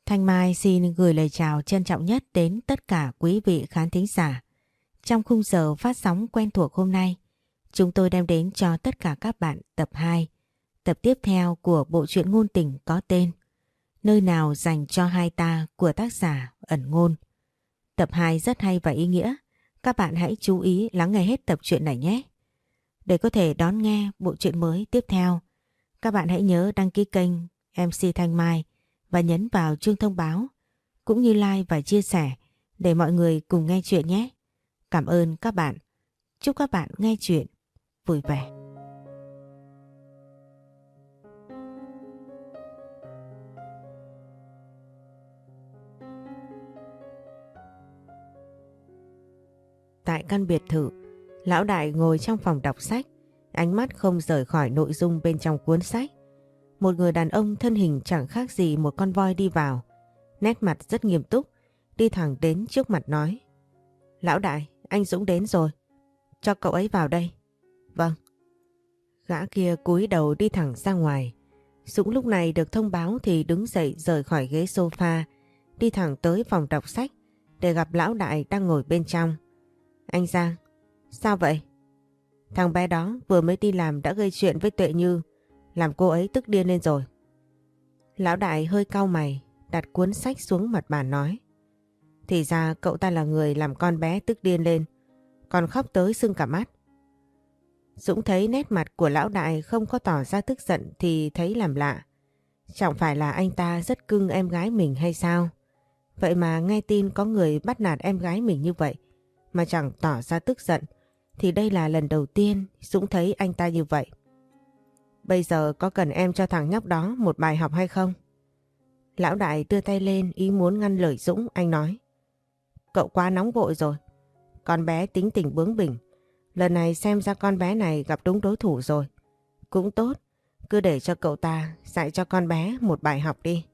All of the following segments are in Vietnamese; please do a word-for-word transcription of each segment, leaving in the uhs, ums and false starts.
Thanh Mai xin gửi lời chào trân trọng nhất đến tất cả quý vị khán thính giả. Trong khung giờ phát sóng quen thuộc hôm nay, chúng tôi đem đến cho tất cả các bạn tập hai, tập tiếp theo của bộ truyện ngôn tình có tên Nơi nào dành cho hai ta của tác giả Ẩn Ngôn. Tập hai rất hay và ý nghĩa, các bạn hãy chú ý lắng nghe hết tập truyện này nhé. Để có thể đón nghe bộ truyện mới tiếp theo, các bạn hãy nhớ đăng ký kênh em xê Thanh Mai và nhấn vào chuông thông báo, cũng như like và chia sẻ để mọi người cùng nghe chuyện nhé. Cảm ơn các bạn. Chúc các bạn nghe chuyện vui vẻ. Tại căn biệt thự, Lão Đại ngồi trong phòng đọc sách, ánh mắt không rời khỏi nội dung bên trong cuốn sách. Một người đàn ông thân hình chẳng khác gì một con voi đi vào, nét mặt rất nghiêm túc, đi thẳng đến trước mặt nói: Lão Đại, anh Dũng đến rồi, cho cậu ấy vào đây. Vâng. Gã kia cúi đầu đi thẳng ra ngoài. Dũng lúc này được thông báo thì đứng dậy rời khỏi ghế sofa, đi thẳng tới phòng đọc sách để gặp Lão Đại đang ngồi bên trong. Anh Giang, sao vậy? Thằng bé đó vừa mới đi làm đã gây chuyện với Tuệ Như, làm cô ấy tức điên lên rồi. Lão Đại hơi cau mày, đặt cuốn sách xuống mặt bàn nói: Thì ra cậu ta là người làm con bé tức điên lên, còn khóc tới sưng cả mắt. Dũng thấy nét mặt của Lão Đại không có tỏ ra tức giận thì thấy làm lạ. Chẳng phải là anh ta rất cưng em gái mình hay sao? Vậy mà nghe tin có người bắt nạt em gái mình như vậy mà chẳng tỏ ra tức giận, thì đây là lần đầu tiên Dũng thấy anh ta như vậy. Bây giờ có cần em cho thằng nhóc đó một bài học hay không? Lão Đại đưa tay lên ý muốn ngăn lời Dũng, anh nói: Cậu quá nóng vội rồi. Con bé tính tình bướng bỉnh, lần này xem ra con bé này gặp đúng đối thủ rồi. Cũng tốt, cứ để cho cậu ta dạy cho con bé một bài học đi.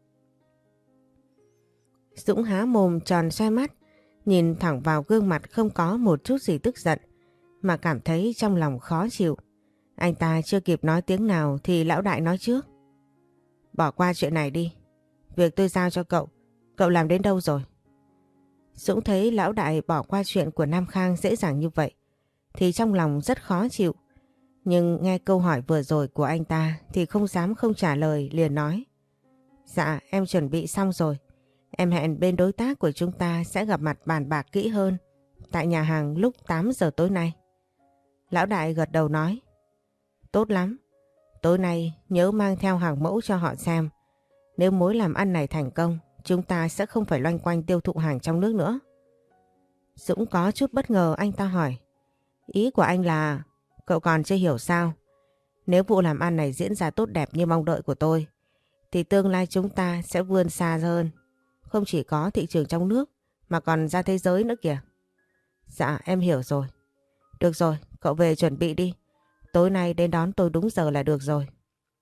Dũng há mồm tròn xoe mắt, nhìn thẳng vào gương mặt không có một chút gì tức giận, mà cảm thấy trong lòng khó chịu. Anh ta chưa kịp nói tiếng nào thì Lão Đại nói trước: Bỏ qua chuyện này đi, việc tôi giao cho cậu, cậu làm đến đâu rồi? Dũng thấy Lão Đại bỏ qua chuyện của Nam Khang dễ dàng như vậy thì trong lòng rất khó chịu. Nhưng nghe câu hỏi vừa rồi của anh ta thì không dám không trả lời, liền nói: Dạ em chuẩn bị xong rồi. Em hẹn bên đối tác của chúng ta sẽ gặp mặt bàn bạc kỹ hơn tại nhà hàng lúc tám giờ tối nay. Lão Đại gật đầu nói: Tốt lắm. Tối nay nhớ mang theo hàng mẫu cho họ xem. Nếu mối làm ăn này thành công, chúng ta sẽ không phải loanh quanh tiêu thụ hàng trong nước nữa. Dũng có chút bất ngờ, anh ta hỏi: Ý của anh là cậu còn chưa hiểu sao? Nếu vụ làm ăn này diễn ra tốt đẹp như mong đợi của tôi, thì tương lai chúng ta sẽ vươn xa hơn. Không chỉ có thị trường trong nước mà còn ra thế giới nữa kìa. Dạ em hiểu rồi. Được rồi, cậu về chuẩn bị đi. Tối nay đến đón tôi đúng giờ là được rồi.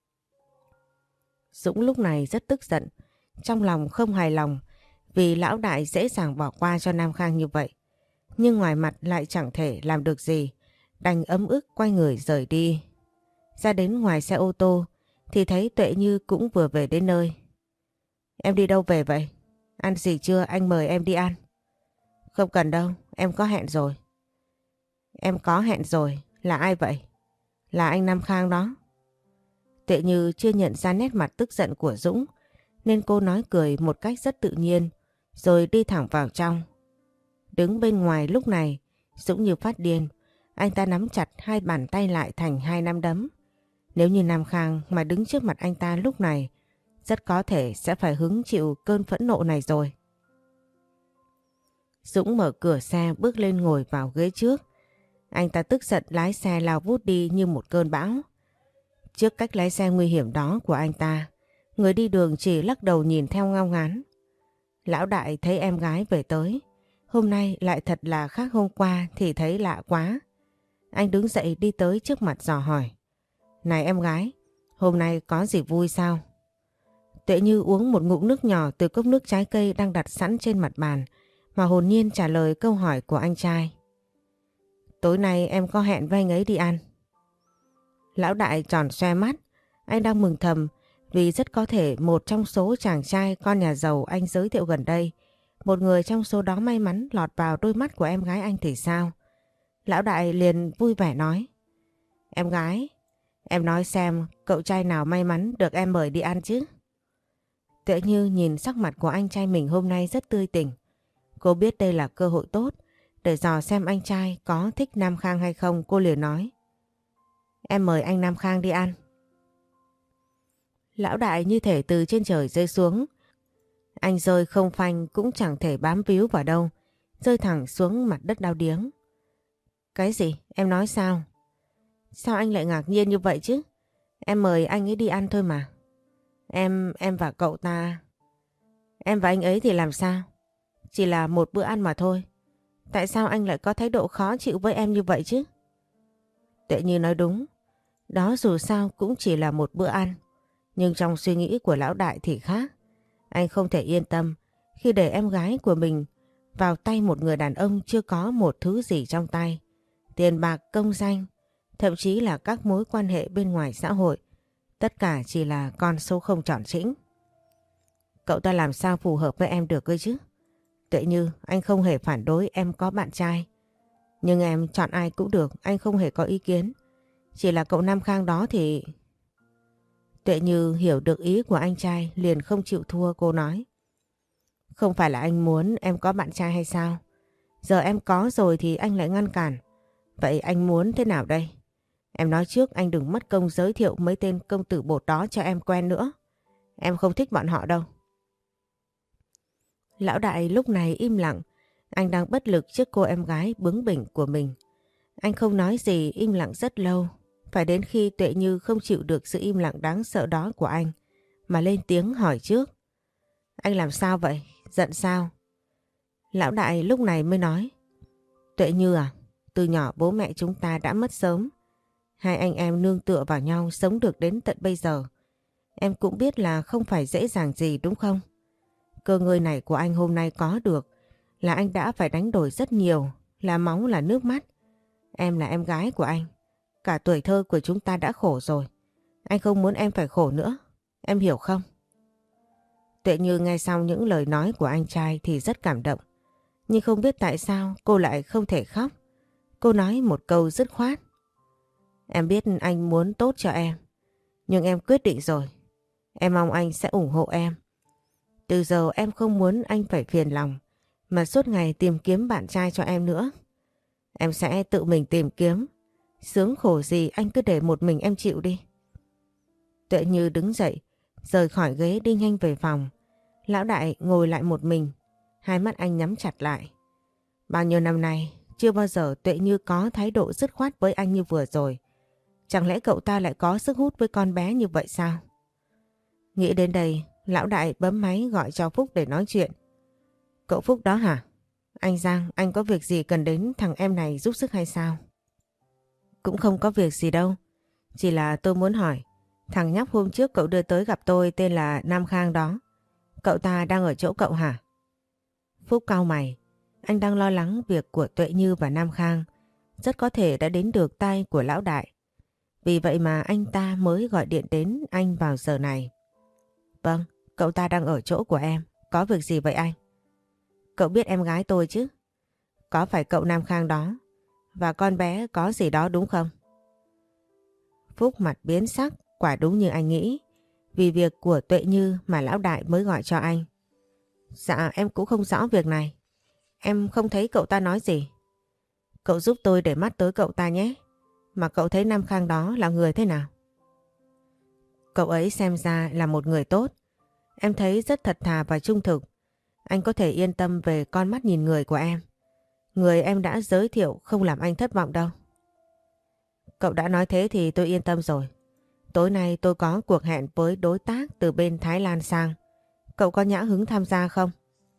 Dũng lúc này rất tức giận, trong lòng không hài lòng vì Lão Đại dễ dàng bỏ qua cho Nam Khang như vậy. Nhưng ngoài mặt lại chẳng thể làm được gì, đành ấm ức quay người rời đi. Ra đến ngoài xe ô tô thì thấy Tuệ Như cũng vừa về đến nơi. Em đi đâu về vậy? Ăn gì chưa, anh mời em đi ăn. Không cần đâu, em có hẹn rồi. Em có hẹn rồi, là ai vậy? Là anh Nam Khang đó. Tuệ Như chưa nhận ra nét mặt tức giận của Dũng nên cô nói cười một cách rất tự nhiên rồi đi thẳng vào trong. Đứng bên ngoài lúc này, Dũng như phát điên. Anh ta nắm chặt hai bàn tay lại thành hai nắm đấm. Nếu như Nam Khang mà đứng trước mặt anh ta lúc này, rất có thể sẽ phải hứng chịu cơn phẫn nộ này rồi. Dũng mở cửa xe bước lên ngồi vào ghế trước. Anh ta tức giận lái xe lao vút đi như một cơn bão. Trước cách lái xe nguy hiểm đó của anh ta, người đi đường chỉ lắc đầu nhìn theo ngao ngán. Lão Đại thấy em gái về tới, hôm nay lại thật là khác hôm qua thì thấy lạ quá. Anh đứng dậy đi tới trước mặt dò hỏi: Này em gái, hôm nay có gì vui sao? Tuệ Như uống một ngụm nước nhỏ từ cốc nước trái cây đang đặt sẵn trên mặt bàn mà hồn nhiên trả lời câu hỏi của anh trai. Tối nay em có hẹn với anh ấy đi ăn. Lão Đại tròn xoe mắt, anh đang mừng thầm Vì rất có thể một trong số chàng trai con nhà giàu anh giới thiệu gần đây, một người trong số đó may mắn lọt vào đôi mắt của em gái anh thì sao? Lão đại liền vui vẻ nói. Em gái, em nói xem cậu trai nào may mắn được em mời đi ăn chứ? Tuệ Như nhìn sắc mặt của anh trai mình hôm nay rất tươi tỉnh. Cô biết đây là cơ hội tốt để dò xem anh trai có thích Nam Khang hay không, cô liền nói. Em mời anh Nam Khang đi ăn. Lão đại như thể từ trên trời rơi xuống. Anh rơi không phanh cũng chẳng thể bám víu vào đâu, rơi thẳng xuống mặt đất đau điếng. Cái gì? Em nói sao? Sao anh lại ngạc nhiên như vậy chứ? Em mời anh ấy đi ăn thôi mà. Em, em và cậu ta... Em và anh ấy thì làm sao? Chỉ là một bữa ăn mà thôi. Tại sao anh lại có thái độ khó chịu với em như vậy chứ? Tuệ Như nói đúng. Đó dù sao cũng chỉ là một bữa ăn. Nhưng trong suy nghĩ của lão đại thì khác. Anh không thể yên tâm khi để em gái của mình vào tay một người đàn ông chưa có một thứ gì trong tay. Tiền bạc, công danh, thậm chí là các mối quan hệ bên ngoài xã hội. Tất cả chỉ là con số không tròn chỉnh. Cậu ta làm sao phù hợp với em được cơ chứ? Tuệ Như, anh không hề phản đối em có bạn trai. Nhưng em chọn ai cũng được, anh không hề có ý kiến. Chỉ là cậu Nam Khang đó thì... Tuệ Như hiểu được ý của anh trai liền không chịu thua, cô nói. Không phải là anh muốn em có bạn trai hay sao? Giờ em có rồi thì anh lại ngăn cản. Vậy anh muốn thế nào đây? Em nói trước anh đừng mất công giới thiệu mấy tên công tử bột đó cho em quen nữa. Em không thích bọn họ đâu. Lão đại lúc này im lặng. Anh đang bất lực trước cô em gái bướng bỉnh của mình. Anh không nói gì, im lặng rất lâu. Phải đến khi Tuệ Như không chịu được sự im lặng đáng sợ đó của anh mà lên tiếng hỏi trước. Anh làm sao vậy? Giận sao? Lão đại lúc này mới nói. Tuệ Như à, từ nhỏ bố mẹ chúng ta đã mất sớm. Hai anh em nương tựa vào nhau sống được đến tận bây giờ. Em cũng biết là không phải dễ dàng gì đúng không? Cơ ngơi này của anh hôm nay có được là anh đã phải đánh đổi rất nhiều, là máu là nước mắt. Em là em gái của anh. Cả tuổi thơ của chúng ta đã khổ rồi. Anh không muốn em phải khổ nữa. Em hiểu không? Tuệ Như nghe xong những lời nói của anh trai thì rất cảm động. Nhưng không biết tại sao cô lại không thể khóc. Cô nói một câu dứt khoát. Em biết anh muốn tốt cho em. Nhưng em quyết định rồi. Em mong anh sẽ ủng hộ em. Từ giờ em không muốn anh phải phiền lòng mà suốt ngày tìm kiếm bạn trai cho em nữa. Em sẽ tự mình tìm kiếm. Sướng khổ gì anh cứ để một mình em chịu đi. Tuệ Như đứng dậy, rời khỏi ghế đi nhanh về phòng. Lão đại ngồi lại một mình, hai mắt anh nhắm chặt lại. Bao nhiêu năm nay, chưa bao giờ Tuệ Như có thái độ dứt khoát với anh như vừa rồi. Chẳng lẽ cậu ta lại có sức hút với con bé như vậy sao? Nghĩ đến đây, lão đại bấm máy gọi cho Phúc để nói chuyện. Cậu Phúc đó hả? Anh Giang, anh có việc gì cần đến thằng em này giúp sức hay sao? Cũng không có việc gì đâu. Chỉ là tôi muốn hỏi, thằng nhóc hôm trước cậu đưa tới gặp tôi tên là Nam Khang đó. Cậu ta đang ở chỗ cậu hả? Phúc cau mày. Anh đang lo lắng việc của Tuệ Như và Nam Khang rất có thể đã đến được tai của lão đại. Vì vậy mà anh ta mới gọi điện đến anh vào giờ này. Vâng, cậu ta đang ở chỗ của em. Có việc gì vậy anh? Cậu biết em gái tôi chứ? Có phải cậu Nam Khang đó và con bé có gì đó đúng không? Phúc mặt biến sắc, quả đúng như anh nghĩ. Vì việc của Tuệ Như mà lão đại mới gọi cho anh. Dạ em cũng không rõ việc này. Em không thấy cậu ta nói gì. Cậu giúp tôi để mắt tới cậu ta nhé. Mà cậu thấy Nam Khang đó là người thế nào? Cậu ấy xem ra là một người tốt. Em thấy rất thật thà và trung thực. Anh có thể yên tâm về con mắt nhìn người của em. Người em đã giới thiệu không làm anh thất vọng đâu. Cậu đã nói thế thì tôi yên tâm rồi. Tối nay tôi có cuộc hẹn với đối tác từ bên Thái Lan sang. Cậu có nhã hứng tham gia không?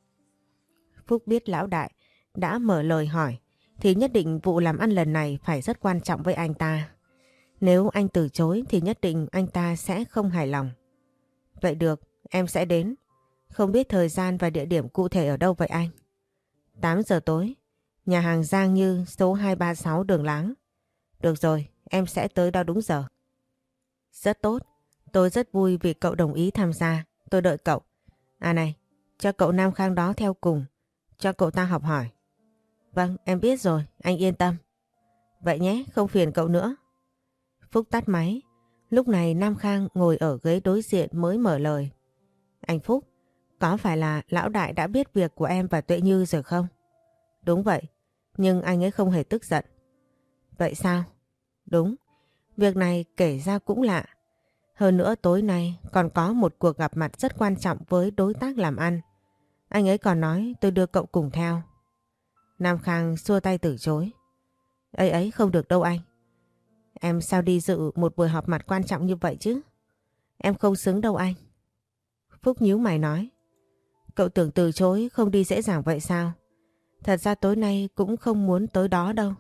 Phúc biết lão đại đã mở lời hỏi thì nhất định vụ làm ăn lần này phải rất quan trọng với anh ta. Nếu anh từ chối thì nhất định anh ta sẽ không hài lòng. Vậy được, em sẽ đến. Không biết thời gian và địa điểm cụ thể ở đâu vậy anh? tám giờ tối, nhà hàng Giang Như số hai ba sáu Đường Láng. Được rồi, em sẽ tới đó đúng giờ. Rất tốt, Tôi rất vui vì cậu đồng ý tham gia. Tôi đợi cậu. À này, cho cậu Nam Khang đó theo cùng. Cho cậu ta học hỏi. Vâng, em biết rồi, anh yên tâm. Vậy nhé, không phiền cậu nữa. Phúc tắt máy. Lúc này Nam Khang ngồi ở ghế đối diện mới mở lời. Anh Phúc, có phải là lão đại đã biết việc của em và Tuệ Như rồi không? Đúng vậy, nhưng anh ấy không hề tức giận. Vậy sao? Đúng, việc này kể ra cũng lạ. Hơn nữa tối nay còn có một cuộc gặp mặt rất quan trọng với đối tác làm ăn. Anh ấy còn nói tôi đưa cậu cùng theo. Nam Khang xua tay từ chối. Ấy ấy không được đâu anh. Em sao đi dự một buổi họp mặt quan trọng như vậy chứ? Em không xứng đâu anh. Phúc nhíu mày nói. Cậu tưởng từ chối không đi dễ dàng vậy sao? Thật ra tối nay cũng không muốn tới đó đâu.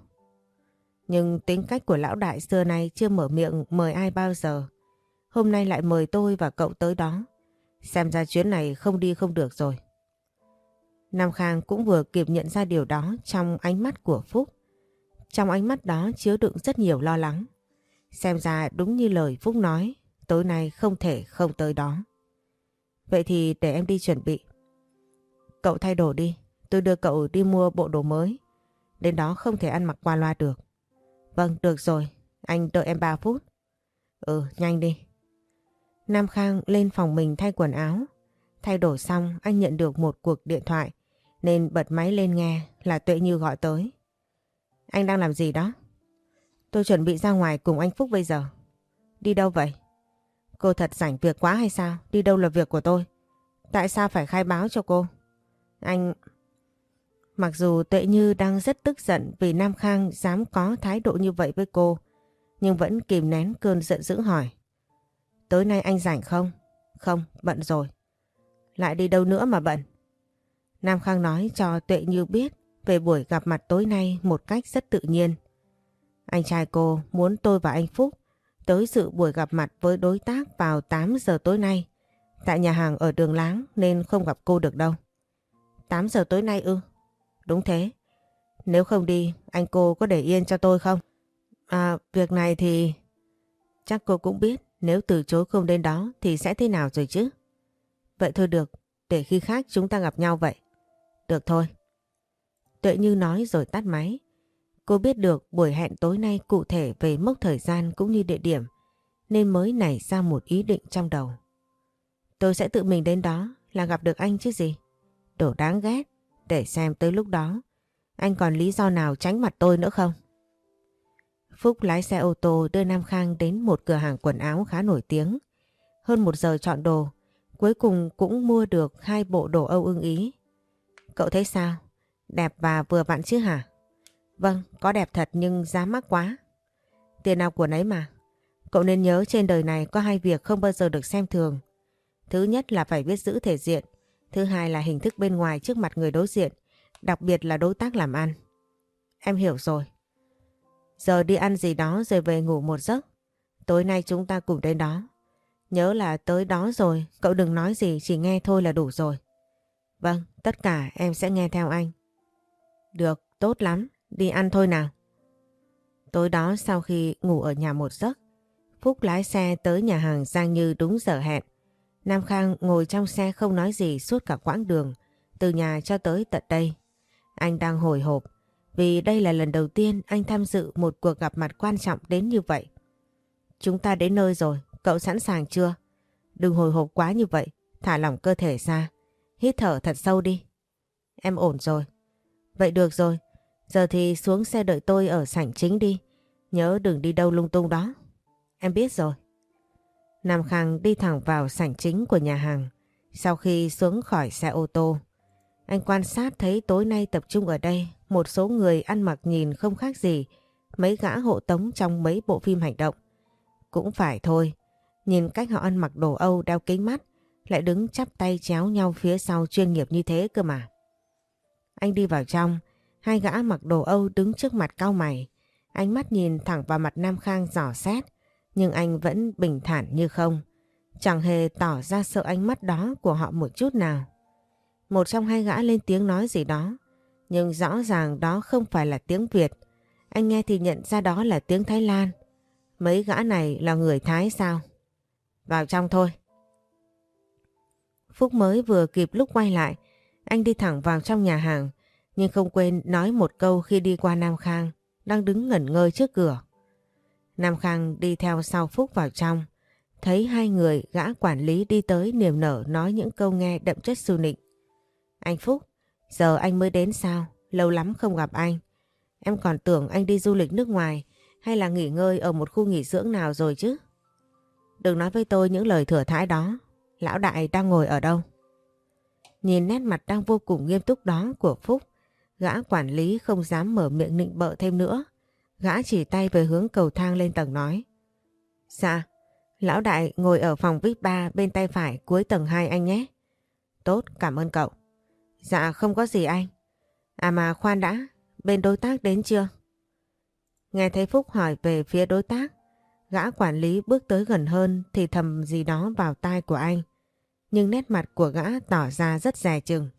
Nhưng tính cách của lão đại xưa nay chưa mở miệng mời ai bao giờ. Hôm nay lại mời tôi và cậu tới đó. Xem ra chuyến này không đi không được rồi. Nam Khang cũng vừa kịp nhận ra điều đó trong ánh mắt của Phúc. Trong ánh mắt đó chứa đựng rất nhiều lo lắng. Xem ra đúng như lời Phúc nói, tối nay không thể không tới đó. Vậy thì để em đi chuẩn bị. Cậu thay đồ đi, tôi đưa cậu đi mua bộ đồ mới. Đến đó không thể ăn mặc qua loa được. Vâng, được rồi, anh đợi em ba phút. Ừ, nhanh đi. Nam Khang lên phòng mình thay quần áo. Thay đổi xong anh nhận được một cuộc điện thoại nên bật máy lên nghe là Tuệ Như gọi tới. Anh đang làm gì đó? Tôi chuẩn bị ra ngoài cùng anh Phúc bây giờ. Đi đâu vậy? Cô thật rảnh việc quá hay sao? Đi đâu là việc của tôi. Tại sao phải khai báo cho cô? Anh... Mặc dù Tuệ Như đang rất tức giận vì Nam Khang dám có thái độ như vậy với cô, nhưng vẫn kìm nén cơn giận dữ hỏi. Tối nay anh rảnh không? Không, bận rồi. Lại đi đâu nữa mà bận? Nam Khang nói cho Tuệ Như biết về buổi gặp mặt tối nay một cách rất tự nhiên. Anh trai cô muốn tôi và anh Phúc tới dự buổi gặp mặt với đối tác vào tám giờ tối nay tại nhà hàng ở Đường Láng nên không gặp cô được đâu. tám giờ tối nay ư? Đúng thế. Nếu không đi, anh cô có để yên cho tôi không? À, việc này thì... Chắc cô cũng biết nếu từ chối không đến đó thì sẽ thế nào rồi chứ? Vậy thôi được, để khi khác chúng ta gặp nhau vậy. Được thôi. Tuệ Như nói rồi tắt máy. Cô biết được buổi hẹn tối nay cụ thể về mốc thời gian cũng như địa điểm nên mới nảy ra một ý định trong đầu. Tôi sẽ tự mình đến đó là gặp được anh chứ gì. Đồ đáng ghét, để xem tới lúc đó anh còn lý do nào tránh mặt tôi nữa không? Phúc lái xe ô tô đưa Nam Khang đến một cửa hàng quần áo khá nổi tiếng. Hơn một giờ chọn đồ, cuối cùng cũng mua được hai bộ đồ Âu ưng ý. Cậu thấy sao? Đẹp và vừa vặn chứ hả? Vâng, có đẹp thật nhưng giá mắc quá. Tiền nào của nấy mà. Cậu nên nhớ trên đời này có hai việc không bao giờ được xem thường. Thứ nhất là phải biết giữ thể diện. Thứ hai là hình thức bên ngoài trước mặt người đối diện, đặc biệt là đối tác làm ăn. Em hiểu rồi. Giờ đi ăn gì đó rồi về ngủ một giấc. Tối nay chúng ta cùng đến đó. Nhớ là tới đó rồi, cậu đừng nói gì, chỉ nghe thôi là đủ rồi. Vâng, tất cả em sẽ nghe theo anh. Được, tốt lắm, đi ăn thôi nào. Tối đó sau khi ngủ ở nhà một giấc, Phúc lái xe tới nhà hàng Giang Như đúng giờ hẹn. Nam Khang ngồi trong xe không nói gì suốt cả quãng đường, từ nhà cho tới tận đây. Anh đang hồi hộp, vì đây là lần đầu tiên anh tham dự một cuộc gặp mặt quan trọng đến như vậy. Chúng ta đến nơi rồi, cậu sẵn sàng chưa? Đừng hồi hộp quá như vậy, thả lỏng cơ thể ra, hít thở thật sâu đi. Em ổn rồi. Vậy được rồi, giờ thì xuống xe đợi tôi ở sảnh chính đi, nhớ đừng đi đâu lung tung đó. Em biết rồi. Nam Khang đi thẳng vào sảnh chính của nhà hàng. Sau khi xuống khỏi xe ô tô, anh quan sát thấy tối nay tập trung ở đây một số người ăn mặc nhìn không khác gì mấy gã hộ tống trong mấy bộ phim hành động. Cũng phải thôi, nhìn cách họ ăn mặc đồ Âu đeo kính mắt, lại đứng chắp tay chéo nhau phía sau chuyên nghiệp như thế cơ mà. Anh đi vào trong, hai gã mặc đồ Âu đứng trước mặt cau mày. Ánh mắt nhìn thẳng vào mặt Nam Khang dò xét, nhưng anh vẫn bình thản như không. Chẳng hề tỏ ra sợ ánh mắt đó của họ một chút nào. Một trong hai gã lên tiếng nói gì đó, nhưng rõ ràng đó không phải là tiếng Việt. Anh nghe thì nhận ra đó là tiếng Thái Lan. Mấy gã này là người Thái sao? vào trong thôi. Phúc mới vừa kịp lúc quay lại, anh đi thẳng vào trong nhà hàng, nhưng không quên nói một câu khi đi qua Nam Khang, đang đứng ngẩn ngơ trước cửa. Nam Khang đi theo sau Phúc vào trong, thấy hai người gã quản lý đi tới niềm nở nói những câu nghe đậm chất xu nịnh. Anh Phúc, giờ anh mới đến sao? Lâu lắm không gặp anh. Em còn tưởng anh đi du lịch nước ngoài hay là nghỉ ngơi ở một khu nghỉ dưỡng nào rồi chứ. Đừng nói với tôi những lời thừa thãi đó. Lão đại đang ngồi ở đâu? Nhìn nét mặt đang vô cùng nghiêm túc đó của Phúc, gã quản lý không dám mở miệng nịnh bợ thêm nữa. Gã chỉ tay về hướng cầu thang lên tầng nói. Dạ, lão đại ngồi ở phòng vê i pê ba bên tay phải cuối tầng hai anh nhé. Tốt, cảm ơn cậu. Dạ không có gì anh. À mà khoan đã, bên đối tác đến chưa? Nghe thấy Phúc hỏi về phía đối tác, gã quản lý bước tới gần hơn thì thầm gì đó vào tai của anh. Nhưng nét mặt của gã tỏ ra rất dè chừng.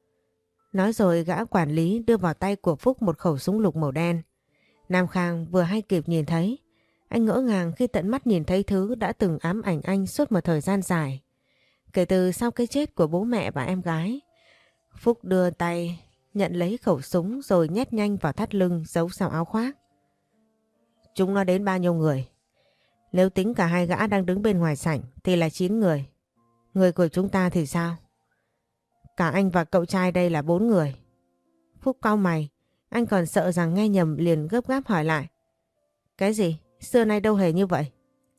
Nói rồi gã quản lý đưa vào tay của Phúc một khẩu súng lục màu đen. Nam Khang vừa hay kịp nhìn thấy. Anh ngỡ ngàng khi tận mắt nhìn thấy thứ đã từng ám ảnh anh suốt một thời gian dài. Kể từ sau cái chết của bố mẹ và em gái, Phúc đưa tay nhận lấy khẩu súng rồi nhét nhanh vào thắt lưng giấu sau áo khoác. Chúng nó đến bao nhiêu người? Nếu tính cả hai gã đang đứng bên ngoài sảnh thì là chín người. Người của chúng ta thì sao? Cả anh và cậu trai đây là bốn người. Phúc cau mày, anh còn sợ rằng nghe nhầm liền gấp gáp hỏi lại. Cái gì? Xưa nay đâu hề như vậy.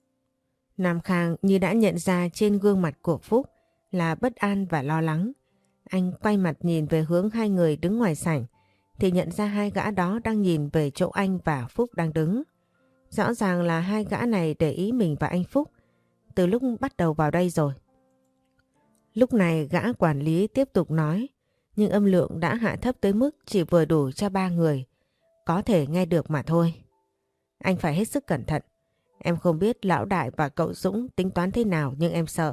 Nam Khang như đã nhận ra trên gương mặt của Phúc là bất an và lo lắng. Anh quay mặt nhìn về hướng hai người đứng ngoài sảnh thì nhận ra hai gã đó đang nhìn về chỗ anh và Phúc đang đứng. Rõ ràng là hai gã này để ý mình và anh Phúc từ lúc bắt đầu vào đây rồi. Lúc này gã quản lý tiếp tục nói, nhưng âm lượng đã hạ thấp tới mức chỉ vừa đủ cho ba người có thể nghe được mà thôi. Anh phải hết sức cẩn thận. Em không biết lão đại và cậu Dũng tính toán thế nào nhưng em sợ.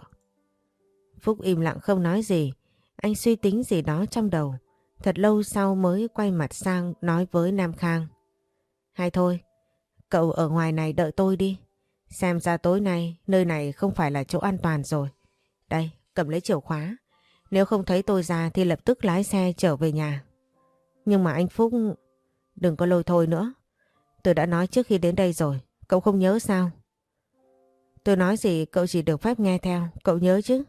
Phúc im lặng không nói gì. Anh suy tính gì đó trong đầu. Thật lâu sau mới quay mặt sang nói với Nam Khang. Hay thôi, cậu ở ngoài này đợi tôi đi. Xem ra tối nay nơi này không phải là chỗ an toàn rồi. Đây, cầm lấy chìa khóa. Nếu không thấy tôi ra thì lập tức lái xe trở về nhà. Nhưng mà anh Phúc... Đừng có lôi thôi nữa. Tôi đã nói trước khi đến đây rồi. Cậu không nhớ sao? Tôi nói gì cậu chỉ được phép nghe theo. Cậu nhớ chứ?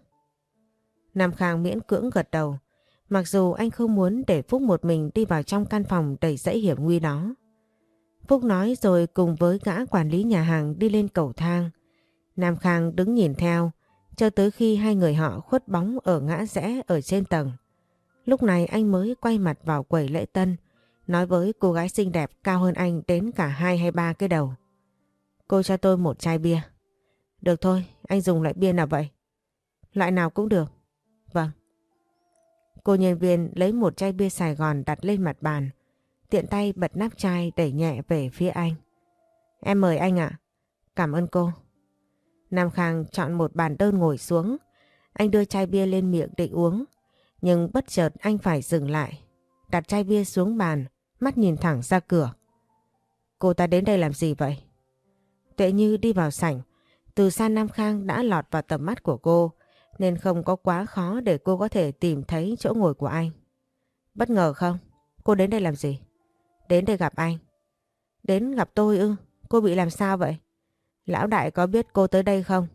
Nam Khang miễn cưỡng gật đầu. Mặc dù anh không muốn để Phúc một mình đi vào trong căn phòng đầy dẫy hiểm nguy đó. Phúc nói rồi cùng với gã quản lý nhà hàng đi lên cầu thang. Nam Khang đứng nhìn theo cho tới khi hai người họ khuất bóng ở ngã rẽ ở trên tầng. Lúc này anh mới quay mặt vào quầy lễ tân, nói với cô gái xinh đẹp cao hơn anh đến cả hai hay ba cái đầu. Cô cho tôi một chai bia. Được thôi, anh dùng loại bia nào vậy? Loại nào cũng được. Vâng. Cô nhân viên lấy một chai bia Sài Gòn đặt lên mặt bàn, tiện tay bật nắp chai đẩy nhẹ về phía anh. Em mời anh ạ. Cảm ơn cô. Nam Khang chọn một bàn đơn ngồi xuống. Anh đưa chai bia lên miệng định uống, nhưng bất chợt anh phải dừng lại, đặt chai bia xuống bàn, mắt nhìn thẳng ra cửa. Cô ta đến đây làm gì vậy? Tuệ Như đi vào sảnh. Từ xa Nam Khang đã lọt vào tầm mắt của cô, nên không có quá khó để cô có thể tìm thấy chỗ ngồi của anh. Bất ngờ không? Cô đến đây làm gì? Đến đây gặp anh. Đến gặp tôi ư? Cô bị làm sao vậy? Lão đại có biết cô tới đây không?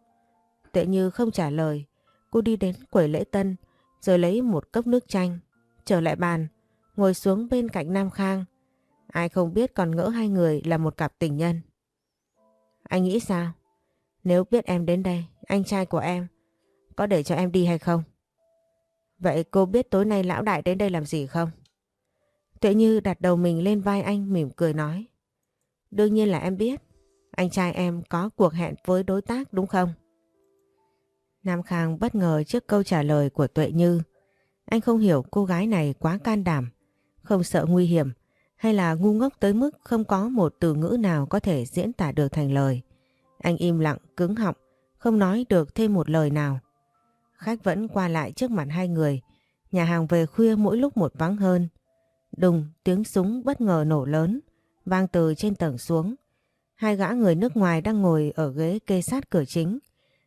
Tuệ Như không trả lời. Cô đi đến quầy lễ tân rồi lấy một cốc nước chanh, trở lại bàn, ngồi xuống bên cạnh Nam Khang. Ai không biết còn ngỡ hai người là một cặp tình nhân. Anh nghĩ sao? Nếu biết em đến đây, anh trai của em có để cho em đi hay không? Vậy cô biết tối nay lão đại đến đây làm gì không? Tuệ Như đặt đầu mình lên vai anh mỉm cười nói. Đương nhiên là em biết. Anh trai em có cuộc hẹn với đối tác đúng không? Nam Khang bất ngờ trước câu trả lời của Tuệ Như. Anh không hiểu cô gái này quá can đảm, không sợ nguy hiểm hay là ngu ngốc tới mức không có một từ ngữ nào có thể diễn tả được thành lời. Anh im lặng cứng họng, không nói được thêm một lời nào. Khách vẫn qua lại trước mặt hai người. Nhà hàng về khuya mỗi lúc một vắng hơn. Đùng, tiếng súng bất ngờ nổ lớn, vang từ trên tầng xuống. Hai gã người nước ngoài đang ngồi ở ghế kê sát cửa chính.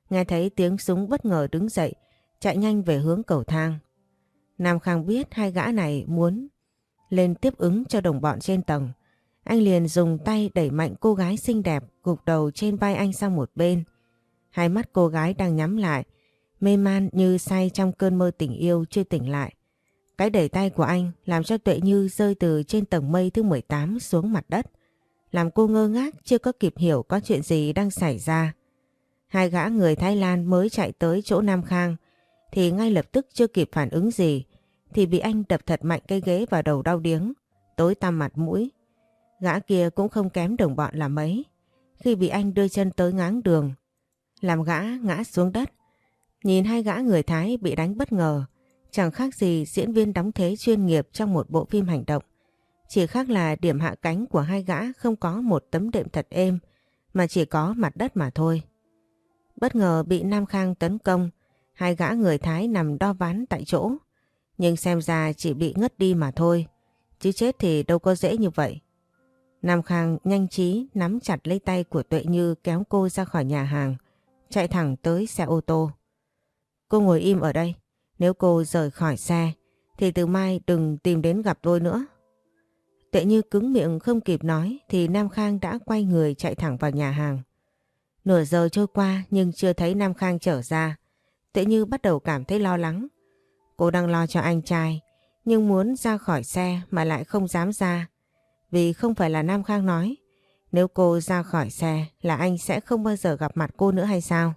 Nghe thấy tiếng súng bất ngờ đứng dậy, chạy nhanh về hướng cầu thang. Nam Khang biết hai gã này muốn lên tiếp ứng cho đồng bọn trên tầng. Anh liền dùng tay đẩy mạnh cô gái xinh đẹp gục đầu trên vai anh sang một bên. Hai mắt cô gái đang nhắm lại, mê man như say trong cơn mơ tình yêu chưa tỉnh lại. Cái đẩy tay của anh làm cho Tuệ Như rơi từ trên tầng mây thứ mười tám xuống mặt đất, làm cô ngơ ngác chưa có kịp hiểu có chuyện gì đang xảy ra. Hai gã người Thái Lan mới chạy tới chỗ Nam Khang thì ngay lập tức chưa kịp phản ứng gì thì bị anh đập thật mạnh cái ghế vào đầu đau điếng, tối tăm mặt mũi. Gã kia cũng không kém đồng bọn là mấy, khi bị anh đưa chân tới ngáng đường, làm gã ngã xuống đất. Nhìn hai gã người Thái bị đánh bất ngờ, chẳng khác gì diễn viên đóng thế chuyên nghiệp trong một bộ phim hành động. Chỉ khác là điểm hạ cánh của hai gã không có một tấm đệm thật êm, mà chỉ có mặt đất mà thôi. Bất ngờ bị Nam Khang tấn công, hai gã người Thái nằm đo ván tại chỗ. Nhưng xem ra chỉ bị ngất đi mà thôi, chứ chết thì đâu có dễ như vậy. Nam Khang nhanh trí nắm chặt lấy tay của Tuệ Như kéo cô ra khỏi nhà hàng, chạy thẳng tới xe ô tô. Cô ngồi im ở đây, nếu cô rời khỏi xe thì từ mai đừng tìm đến gặp tôi nữa. Tuệ Như cứng miệng không kịp nói thì Nam Khang đã quay người chạy thẳng vào nhà hàng. Nửa giờ trôi qua nhưng chưa thấy Nam Khang trở ra. Tuệ Như bắt đầu cảm thấy lo lắng. Cô đang lo cho anh trai nhưng muốn ra khỏi xe mà lại không dám ra. Vì không phải là Nam Khang nói nếu cô ra khỏi xe là anh sẽ không bao giờ gặp mặt cô nữa hay sao?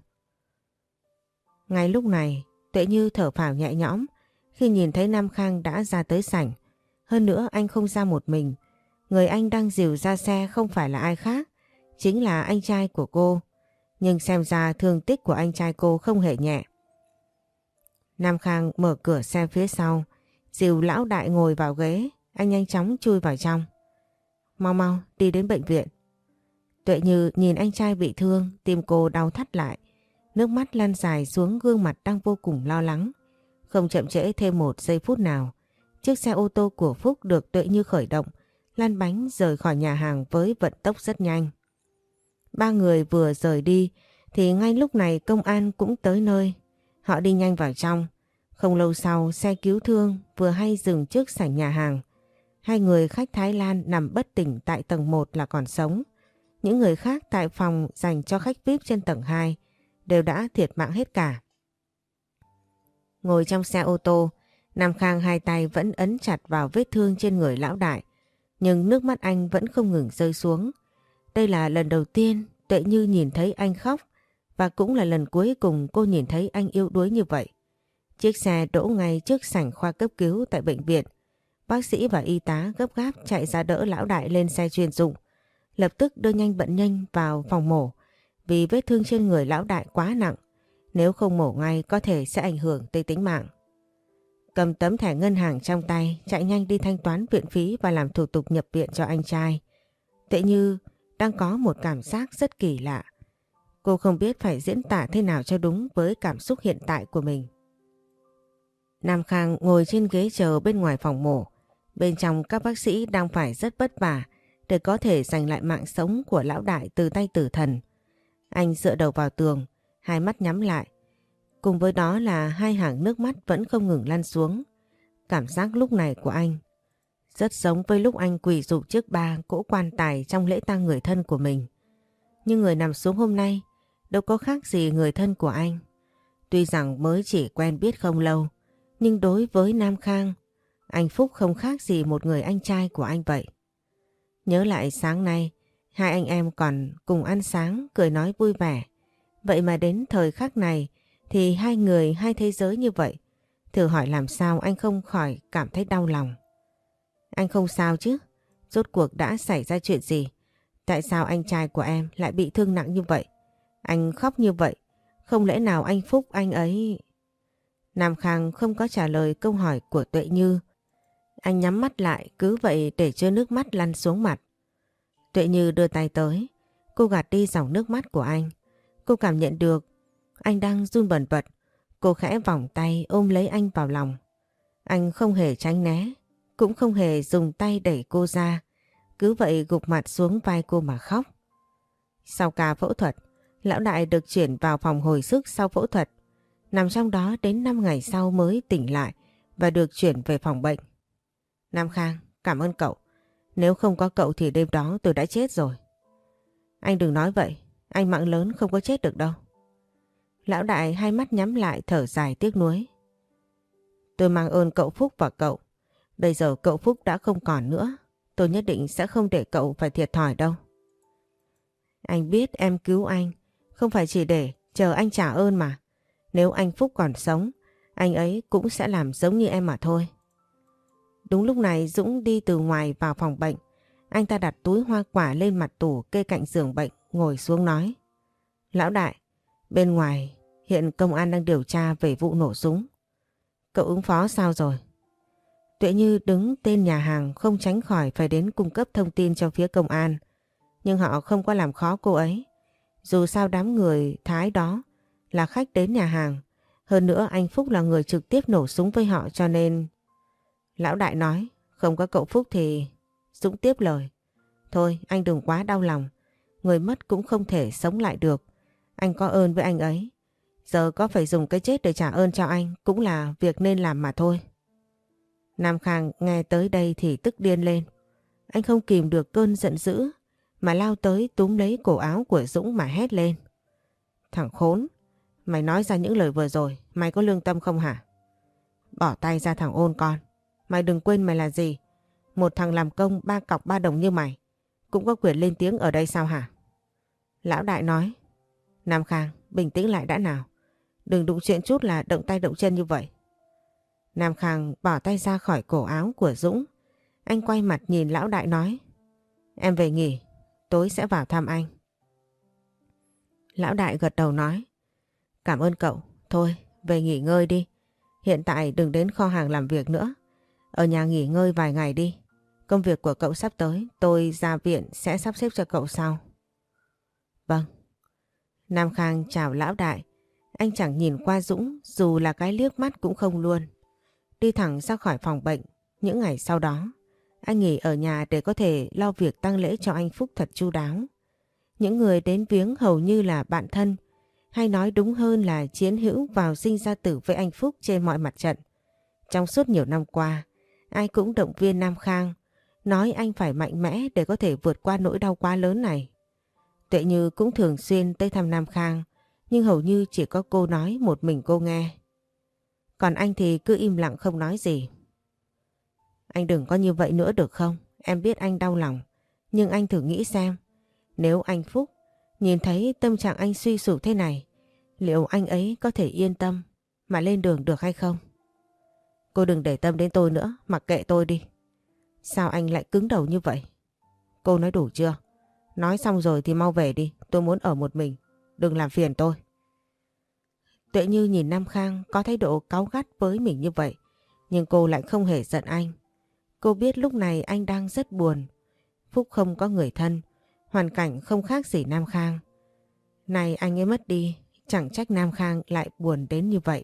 Ngay lúc này Tuệ Như thở phào nhẹ nhõm khi nhìn thấy Nam Khang đã ra tới sảnh. Hơn nữa anh không ra một mình. Người anh đang dìu ra xe không phải là ai khác, chính là anh trai của cô. Nhưng xem ra thương tích của anh trai cô không hề nhẹ. Nam Khang mở cửa xe phía sau, dìu lão đại ngồi vào ghế. Anh nhanh chóng chui vào trong. Mau mau đi đến bệnh viện. Tuệ Như nhìn anh trai bị thương, tim cô đau thắt lại. Nước mắt lăn dài xuống gương mặt đang vô cùng lo lắng. Không chậm trễ thêm một giây phút nào, chiếc xe ô tô của Phúc được Tuệ Như khởi động, lăn bánh rời khỏi nhà hàng với vận tốc rất nhanh. Ba người vừa rời đi thì ngay lúc này công an cũng tới nơi. Họ đi nhanh vào trong. Không lâu sau xe cứu thương vừa hay dừng trước sảnh nhà hàng. Hai người khách Thái Lan nằm bất tỉnh tại tầng một là còn sống. Những người khác tại phòng dành cho khách vi ai pi trên tầng hai đều đã thiệt mạng hết cả. Ngồi trong xe ô tô, Nam Khang hai tay vẫn ấn chặt vào vết thương trên người lão đại. Nhưng nước mắt anh vẫn không ngừng rơi xuống. Đây là lần đầu tiên Tuệ Như nhìn thấy anh khóc và cũng là lần cuối cùng cô nhìn thấy anh yếu đuối như vậy. Chiếc xe đỗ ngay trước sảnh khoa cấp cứu tại bệnh viện. Bác sĩ và y tá gấp gáp chạy ra đỡ lão đại lên xe chuyên dụng. Lập tức đưa nhanh bệnh nhân vào phòng mổ vì vết thương trên người lão đại quá nặng. Nếu không mổ ngay có thể sẽ ảnh hưởng tới tính mạng. Cầm tấm thẻ ngân hàng trong tay, chạy nhanh đi thanh toán viện phí và làm thủ tục nhập viện cho anh trai. Tuệ Như đang có một cảm giác rất kỳ lạ. Cô không biết phải diễn tả thế nào cho đúng với cảm xúc hiện tại của mình. Nam Khang ngồi trên ghế chờ bên ngoài phòng mổ. Bên trong các bác sĩ đang phải rất vất vả để có thể giành lại mạng sống của lão đại từ tay tử thần. Anh dựa đầu vào tường, hai mắt nhắm lại. Cùng với đó là hai hàng nước mắt vẫn không ngừng lăn xuống. Cảm giác lúc này của anh rất giống với lúc anh quỳ rụp trước ba cỗ quan tài trong lễ tang người thân của mình. Nhưng người nằm xuống hôm nay đâu có khác gì người thân của anh. Tuy rằng mới chỉ quen biết không lâu, nhưng đối với Nam Khang, anh Phúc không khác gì một người anh trai của anh vậy. Nhớ lại sáng nay, hai anh em còn cùng ăn sáng, cười nói vui vẻ. Vậy mà đến thời khắc này thì hai người hai thế giới như vậy. Thử hỏi làm sao anh không khỏi cảm thấy đau lòng. Anh không sao chứ? Rốt cuộc đã xảy ra chuyện gì? Tại sao anh trai của em lại bị thương nặng như vậy? Anh khóc như vậy, không lẽ nào anh Phúc anh ấy... Nam Khang không có trả lời câu hỏi của Tuệ Như. Anh nhắm mắt lại cứ vậy để cho nước mắt lăn xuống mặt. Tuệ Như đưa tay tới, cô gạt đi dòng nước mắt của anh. Cô cảm nhận được anh đang run bần bật. Cô khẽ vòng tay ôm lấy anh vào lòng. Anh không hề tránh né, cũng không hề dùng tay đẩy cô ra. Cứ vậy gục mặt xuống vai cô mà khóc. Sau ca phẫu thuật, Lão Đại được chuyển vào phòng hồi sức sau phẫu thuật. Nằm trong đó đến năm ngày sau mới tỉnh lại và được chuyển về phòng bệnh. Nam Khang, cảm ơn cậu. Nếu không có cậu thì đêm đó tôi đã chết rồi. Anh đừng nói vậy, anh mạng lớn không có chết được đâu. Lão Đại hai mắt nhắm lại thở dài tiếc nuối. Tôi mang ơn cậu Phúc và cậu. Bây giờ cậu Phúc đã không còn nữa. Tôi nhất định sẽ không để cậu phải thiệt thòi đâu. Anh biết em cứu anh, không phải chỉ để chờ anh trả ơn mà. Nếu anh Phúc còn sống, anh ấy cũng sẽ làm giống như em mà thôi. Đúng lúc này Dũng đi từ ngoài vào phòng bệnh. Anh ta đặt túi hoa quả lên mặt tủ kê cạnh giường bệnh, ngồi xuống nói. Lão Đại, bên ngoài hiện công an đang điều tra về vụ nổ súng. Cậu ứng phó sao rồi? Tuệ Như đứng tên nhà hàng không tránh khỏi phải đến cung cấp thông tin cho phía công an. Nhưng họ không có làm khó cô ấy. Dù sao đám người Thái đó là khách đến nhà hàng. Hơn nữa anh Phúc là người trực tiếp nổ súng với họ cho nên... Lão Đại nói, không có cậu Phúc thì... Dũng tiếp lời. Thôi anh đừng quá đau lòng. Người mất cũng không thể sống lại được. Anh có ơn với anh ấy. Giờ có phải dùng cái chết để trả ơn cho anh cũng là việc nên làm mà thôi. Nam Khang nghe tới đây thì tức điên lên. Anh không kìm được cơn giận dữ mà lao tới túm lấy cổ áo của Dũng mà hét lên. Thằng khốn, mày nói ra những lời vừa rồi, mày có lương tâm không hả? Bỏ tay ra thằng ôn con. Mày đừng quên mày là gì. Một thằng làm công ba cọc ba đồng như mày cũng có quyền lên tiếng ở đây sao hả? Lão Đại nói. Nam Khang, bình tĩnh lại đã nào. Đừng đụng chuyện chút là động tay động chân như vậy. Nam Khang bỏ tay ra khỏi cổ áo của Dũng. Anh quay mặt nhìn Lão Đại nói. Em về nghỉ, tối sẽ vào thăm anh. Lão Đại gật đầu nói. Cảm ơn cậu, thôi về nghỉ ngơi đi. Hiện tại đừng đến kho hàng làm việc nữa. Ở nhà nghỉ ngơi vài ngày đi. Công việc của cậu sắp tới, tôi ra viện sẽ sắp xếp cho cậu sau. Vâng. Nam Khang chào Lão Đại. Anh chẳng nhìn qua Dũng, dù là cái liếc mắt cũng không luôn. Đi thẳng ra khỏi phòng bệnh. Những ngày sau đó, anh nghỉ ở nhà để có thể lo việc tang lễ cho anh Phúc thật chu đáo. Những người đến viếng hầu như là bạn thân, hay nói đúng hơn là chiến hữu vào sinh ra tử với anh Phúc trên mọi mặt trận. Trong suốt nhiều năm qua, ai cũng động viên Nam Khang, nói anh phải mạnh mẽ để có thể vượt qua nỗi đau quá lớn này. Tuệ Như cũng thường xuyên tới thăm Nam Khang, nhưng hầu như chỉ có cô nói một mình cô nghe. Còn anh thì cứ im lặng không nói gì. Anh đừng có như vậy nữa được không? Em biết anh đau lòng, nhưng anh thử nghĩ xem. Nếu anh Phúc nhìn thấy tâm trạng anh suy sụp thế này, liệu anh ấy có thể yên tâm mà lên đường được hay không? Cô đừng để tâm đến tôi nữa, mặc kệ tôi đi. Sao anh lại cứng đầu như vậy? Cô nói đủ chưa? Nói xong rồi thì mau về đi, tôi muốn ở một mình, đừng làm phiền tôi. Tuệ Như nhìn Nam Khang có thái độ cáu gắt với mình như vậy, nhưng cô lại không hề giận anh. Cô biết lúc này anh đang rất buồn. Phúc không có người thân, hoàn cảnh không khác gì Nam Khang. Này anh ấy mất đi, chẳng trách Nam Khang lại buồn đến như vậy.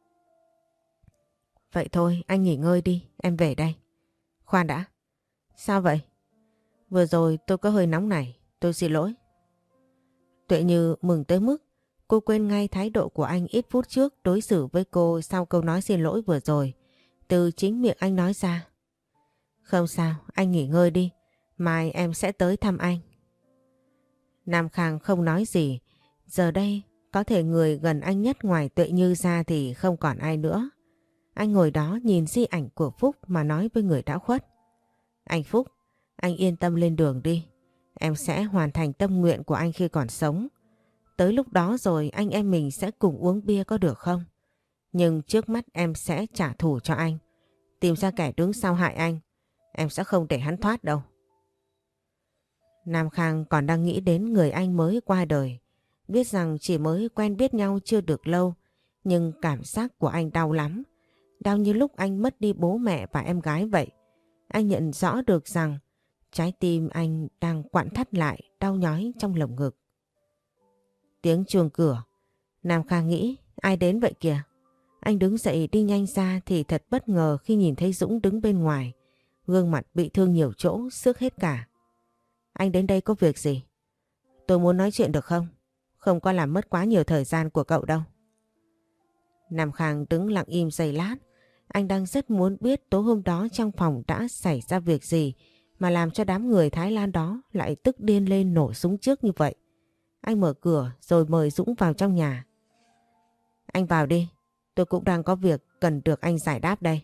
Vậy thôi, anh nghỉ ngơi đi, em về đây. Khoan đã. Sao vậy? Vừa rồi tôi có hơi nóng này, tôi xin lỗi. Tuệ Như mừng tới mức cô quên ngay thái độ của anh ít phút trước đối xử với cô sau câu nói xin lỗi vừa rồi. Từ chính miệng anh nói ra. Không sao, anh nghỉ ngơi đi, mai em sẽ tới thăm anh. Nam Khang không nói gì. Giờ đây có thể người gần anh nhất ngoài Tuệ Như ra thì không còn ai nữa. Anh ngồi đó nhìn di ảnh của Phúc mà nói với người đã khuất. Anh Phúc, anh yên tâm lên đường đi. Em sẽ hoàn thành tâm nguyện của anh khi còn sống. Tới lúc đó rồi anh em mình sẽ cùng uống bia có được không? Nhưng trước mắt em sẽ trả thù cho anh. Tìm ra kẻ đứng sau hại anh. Em sẽ không để hắn thoát đâu. Nam Khang còn đang nghĩ đến người anh mới qua đời. Biết rằng chỉ mới quen biết nhau chưa được lâu. Nhưng cảm giác của anh đau lắm. Đau như lúc anh mất đi bố mẹ và em gái vậy. Anh nhận rõ được rằng trái tim anh đang quặn thắt lại, đau nhói trong lồng ngực. Tiếng chuông cửa. Nam Khang nghĩ ai đến vậy kìa. Anh đứng dậy đi nhanh ra thì thật bất ngờ khi nhìn thấy Dũng đứng bên ngoài. Gương mặt bị thương nhiều chỗ, xước hết cả. Anh đến đây có việc gì? Tôi muốn nói chuyện được không? không có làm mất quá nhiều thời gian của cậu đâu. Nam Khang đứng lặng im giây lát. Anh đang rất muốn biết tối hôm đó trong phòng đã xảy ra việc gì mà làm cho đám người Thái Lan đó lại tức điên lên nổ súng trước như vậy. Anh mở cửa rồi mời Dũng vào trong nhà. Anh vào đi, tôi cũng đang có việc cần được anh giải đáp đây.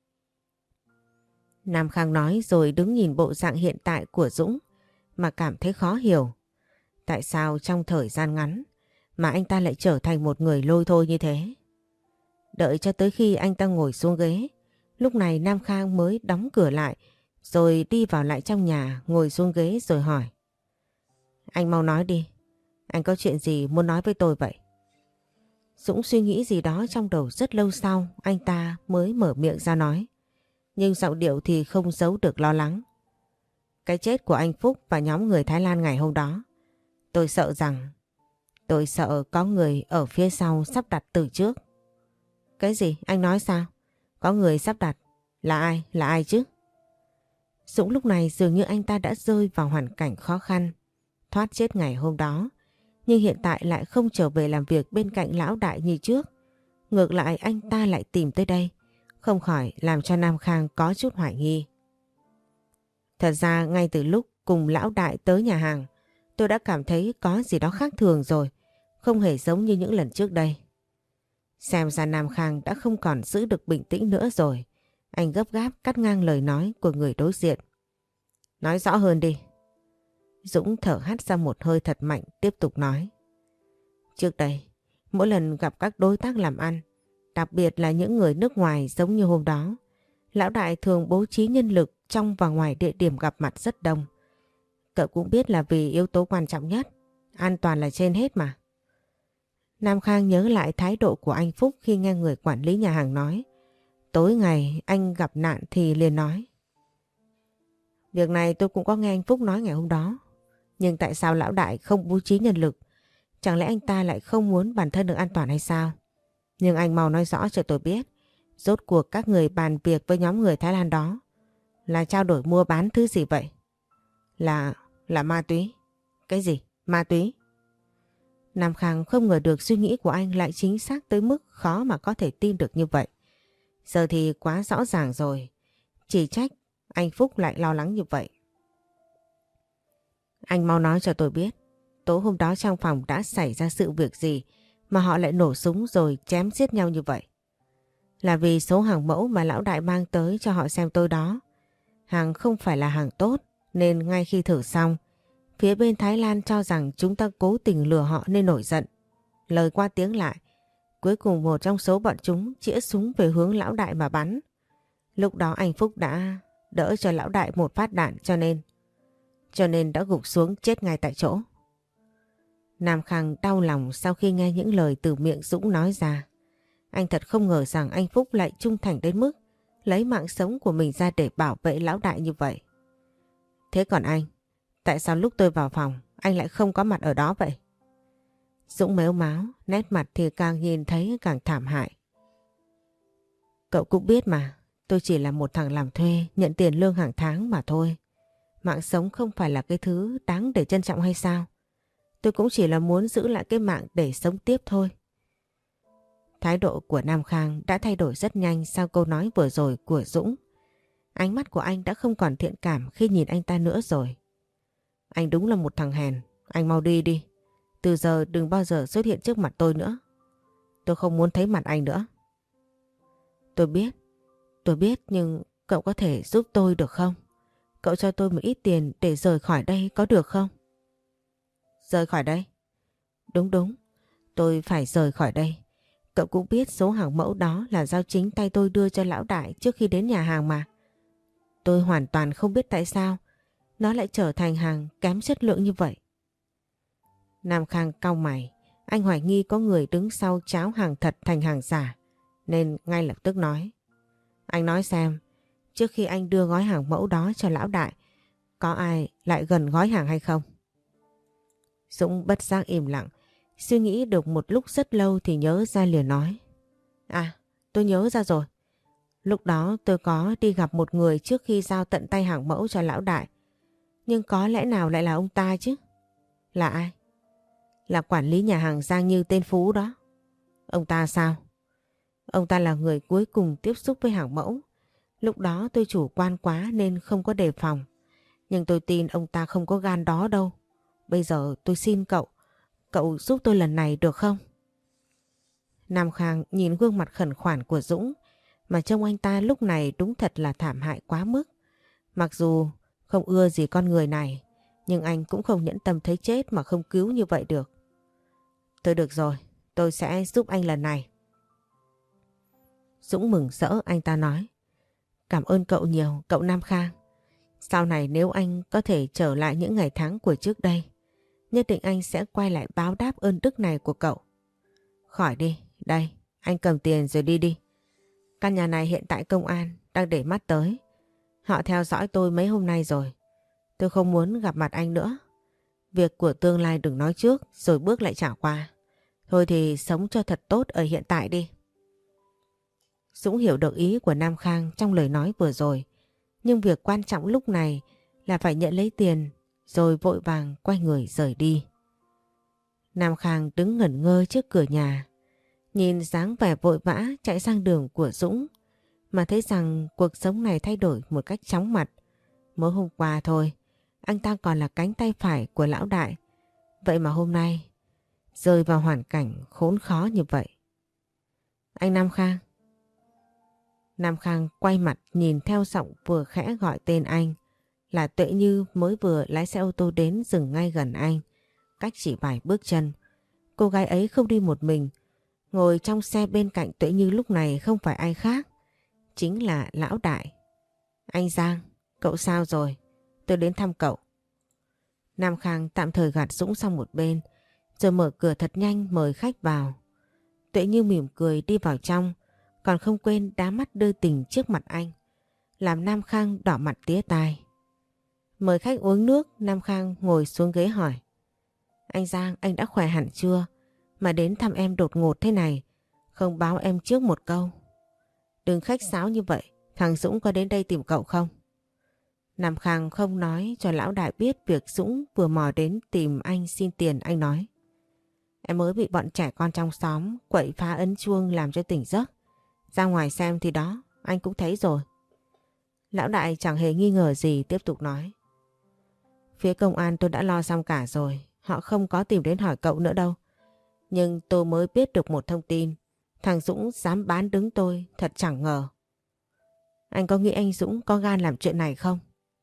Nam Khang nói rồi đứng nhìn bộ dạng hiện tại của Dũng mà cảm thấy khó hiểu. Tại sao trong thời gian ngắn mà anh ta lại trở thành một người lôi thôi như thế? Đợi cho tới khi anh ta ngồi xuống ghế, lúc này Nam Khang mới đóng cửa lại rồi đi vào lại trong nhà, ngồi xuống ghế rồi hỏi. Anh mau nói đi, anh có chuyện gì muốn nói với tôi vậy? Dũng suy nghĩ gì đó trong đầu rất lâu sau, anh ta mới mở miệng ra nói. Nhưng giọng điệu thì không giấu được lo lắng. Cái chết của anh Phúc và nhóm người Thái Lan ngày hôm đó, tôi sợ rằng, tôi sợ có người ở phía sau sắp đặt từ trước. Cái gì? Anh nói sao? Có người sắp đặt? Là ai? Là ai chứ? Dũng lúc này dường như anh ta đã rơi vào hoàn cảnh khó khăn, thoát chết ngày hôm đó, nhưng hiện tại lại không trở về làm việc bên cạnh lão đại như trước. Ngược lại anh ta lại tìm tới đây, không khỏi làm cho Nam Khang có chút hoài nghi. Thật ra ngay từ lúc cùng lão đại tới nhà hàng, tôi đã cảm thấy có gì đó khác thường rồi, không hề giống như những lần trước đây. Xem ra Nam Khang đã không còn giữ được bình tĩnh nữa rồi. Anh gấp gáp cắt ngang lời nói của người đối diện. Nói rõ hơn đi. Dũng thở hắt ra một hơi thật mạnh, tiếp tục nói. Trước đây, mỗi lần gặp các đối tác làm ăn, đặc biệt là những người nước ngoài giống như hôm đó, lão đại thường bố trí nhân lực trong và ngoài địa điểm gặp mặt rất đông. Cậu cũng biết là vì yếu tố quan trọng nhất, an toàn là trên hết mà. Nam Khang nhớ lại thái độ của anh Phúc khi nghe người quản lý nhà hàng nói. Tối ngày anh gặp nạn thì liền nói. Việc này tôi cũng có nghe anh Phúc nói ngày hôm đó. Nhưng tại sao lão đại không bố trí nhân lực? Chẳng lẽ anh ta lại không muốn bản thân được an toàn hay sao? Nhưng anh mau nói rõ cho tôi biết. Rốt cuộc các người bàn việc với nhóm người Thái Lan đó là trao đổi mua bán thứ gì vậy? Là... là ma túy. Cái gì? Ma túy? Nam Khang không ngờ được suy nghĩ của anh lại chính xác tới mức khó mà có thể tin được như vậy. Giờ thì quá rõ ràng rồi. Chỉ trách anh Phúc lại lo lắng như vậy. Anh mau nói cho tôi biết, tối hôm đó trong phòng đã xảy ra sự việc gì mà họ lại nổ súng rồi chém giết nhau như vậy? Là vì số hàng mẫu mà lão đại mang tới cho họ xem tôi đó, hàng không phải là hàng tốt, nên ngay khi thử xong, phía bên Thái Lan cho rằng chúng ta cố tình lừa họ nên nổi giận. Lời qua tiếng lại, cuối cùng một trong số bọn chúng chĩa súng về hướng lão đại mà bắn. Lúc đó anh Phúc đã đỡ cho lão đại một phát đạn cho nên, cho nên đã gục xuống chết ngay tại chỗ. Nam Khang đau lòng sau khi nghe những lời từ miệng Dũng nói ra. Anh thật không ngờ rằng anh Phúc lại trung thành đến mức lấy mạng sống của mình ra để bảo vệ lão đại như vậy. Thế còn anh, tại sao lúc tôi vào phòng anh lại không có mặt ở đó vậy? Dũng mếu máo, nét mặt thì càng nhìn thấy càng thảm hại. Cậu cũng biết mà, tôi chỉ là một thằng làm thuê nhận tiền lương hàng tháng mà thôi. Mạng sống không phải là cái thứ đáng để trân trọng hay sao? Tôi cũng chỉ là muốn giữ lại cái mạng để sống tiếp thôi. Thái độ của Nam Khang đã thay đổi rất nhanh sau câu nói vừa rồi của Dũng. Ánh mắt của anh đã không còn thiện cảm khi nhìn anh ta nữa rồi. Anh đúng là một thằng hèn, anh mau đi đi. Từ giờ đừng bao giờ xuất hiện trước mặt tôi nữa. Tôi không muốn thấy mặt anh nữa. Tôi biết, tôi biết nhưng cậu có thể giúp tôi được không? Cậu cho tôi một ít tiền để rời khỏi đây có được không? Rời khỏi đây? Đúng đúng, tôi phải rời khỏi đây. Cậu cũng biết số hàng mẫu đó là do chính tay tôi đưa cho lão đại trước khi đến nhà hàng mà. Tôi hoàn toàn không biết tại sao nó lại trở thành hàng kém chất lượng như vậy. Nam Khang cau mày, anh hoài nghi có người đứng sau tráo hàng thật thành hàng giả, nên ngay lập tức nói. Anh nói xem, trước khi anh đưa gói hàng mẫu đó cho lão đại, có ai lại gần gói hàng hay không? Dũng bất giác im lặng, suy nghĩ được một lúc rất lâu thì nhớ ra liền nói. À, tôi nhớ ra rồi. Lúc đó tôi có đi gặp một người trước khi giao tận tay hàng mẫu cho lão đại. Nhưng có lẽ nào lại là ông ta chứ? Là ai? Là quản lý nhà hàng Giang Như tên Phú đó. Ông ta sao? Ông ta là người cuối cùng tiếp xúc với hàng mẫu. Lúc đó tôi chủ quan quá nên không có đề phòng. Nhưng tôi tin ông ta không có gan đó đâu. Bây giờ tôi xin cậu, cậu giúp tôi lần này được không? Nam Khang nhìn gương mặt khẩn khoản của Dũng mà trông anh ta lúc này đúng thật là thảm hại quá mức. Mặc dù không ưa gì con người này, nhưng anh cũng không nhẫn tâm thấy chết mà không cứu như vậy được. Tôi được rồi, tôi sẽ giúp anh lần này. Dũng mừng rỡ, anh ta nói. Cảm ơn cậu nhiều, cậu Nam Khang. Sau này nếu anh có thể trở lại những ngày tháng của trước đây, nhất định anh sẽ quay lại báo đáp ơn đức này của cậu. Khỏi đi, đây, anh cầm tiền rồi đi đi. Căn nhà này hiện tại công an đang để mắt tới. Họ theo dõi tôi mấy hôm nay rồi. Tôi không muốn gặp mặt anh nữa. Việc của tương lai đừng nói trước rồi bước lại trả qua. Thôi thì sống cho thật tốt ở hiện tại đi. Dũng hiểu được ý của Nam Khang trong lời nói vừa rồi. Nhưng việc quan trọng lúc này là phải nhận lấy tiền rồi vội vàng quay người rời đi. Nam Khang đứng ngẩn ngơ trước cửa nhà. Nhìn dáng vẻ vội vã chạy sang đường của Dũng mà thấy rằng cuộc sống này thay đổi một cách chóng mặt. Mới hôm qua thôi, anh ta còn là cánh tay phải của lão đại. Vậy mà hôm nay rơi vào hoàn cảnh khốn khó như vậy. Anh Nam Khang. Nam Khang quay mặt nhìn theo giọng vừa khẽ gọi tên anh. Là Tuệ Như mới vừa lái xe ô tô đến dừng ngay gần anh. Cách chỉ vài bước chân. Cô gái ấy không đi một mình. Ngồi trong xe bên cạnh Tuệ Như lúc này không phải ai khác. Chính là lão đại. Anh Giang, cậu sao rồi? Tôi đến thăm cậu. Nam Khang tạm thời gạt Dũng sang một bên, rồi mở cửa thật nhanh mời khách vào. Tuệ Như mỉm cười đi vào trong, còn không quên đá mắt đưa tình trước mặt anh, làm Nam Khang đỏ mặt tía tai. Mời khách uống nước, Nam Khang ngồi xuống ghế hỏi. Anh Giang, anh đã khỏe hẳn chưa? Mà đến thăm em đột ngột thế này, không báo em trước một câu. Đừng khách sáo như vậy, thằng Dũng có đến đây tìm cậu không? Nam Khang không nói cho lão đại biết việc Dũng vừa mò đến tìm anh xin tiền. Anh nói. Em mới bị bọn trẻ con trong xóm quậy phá ấn chuông làm cho tỉnh giấc. Ra ngoài xem thì đó, anh cũng thấy rồi. Lão đại chẳng hề nghi ngờ gì, tiếp tục nói. Phía công an tôi đã lo xong cả rồi, họ không có tìm đến hỏi cậu nữa đâu. Nhưng tôi mới biết được một thông tin, thằng Dũng dám bán đứng tôi, thật chẳng ngờ. Anh có nghĩ anh Dũng có gan làm chuyện này không?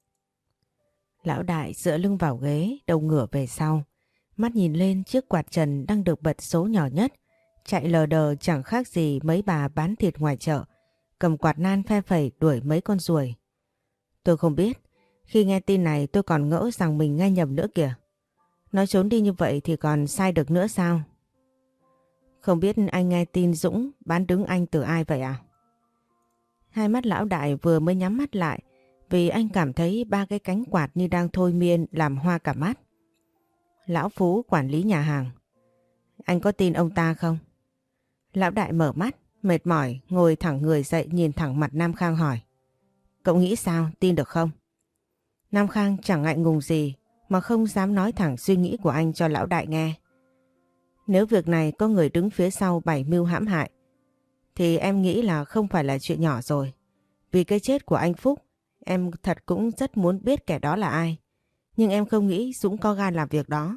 Lão đại dựa lưng vào ghế, đầu ngửa về sau, mắt nhìn lên chiếc quạt trần đang được bật số nhỏ nhất, chạy lờ đờ chẳng khác gì mấy bà bán thịt ngoài chợ, cầm quạt nan phe phẩy đuổi mấy con ruồi. Tôi không biết, khi nghe tin này tôi còn ngỡ rằng mình nghe nhầm nữa kìa. Nói trốn đi như vậy thì còn sai được nữa sao? Không biết anh nghe tin Dũng bán đứng anh từ ai vậy à? Hai mắt lão đại vừa mới nhắm mắt lại vì anh cảm thấy ba cái cánh quạt như đang thôi miên làm hoa cả mắt. Lão Phú quản lý nhà hàng. Anh có tin ông ta không? Lão đại mở mắt, mệt mỏi, ngồi thẳng người dậy nhìn thẳng mặt Nam Khang hỏi. Cậu nghĩ sao, tin được không? Nam Khang chẳng ngại ngùng gì mà không dám nói thẳng suy nghĩ của anh cho lão đại nghe. Nếu việc này có người đứng phía sau bày mưu hãm hại thì em nghĩ là không phải là chuyện nhỏ rồi. Vì cái chết của anh Phúc, em thật cũng rất muốn biết kẻ đó là ai. Nhưng em không nghĩ Dũng có gan làm việc đó.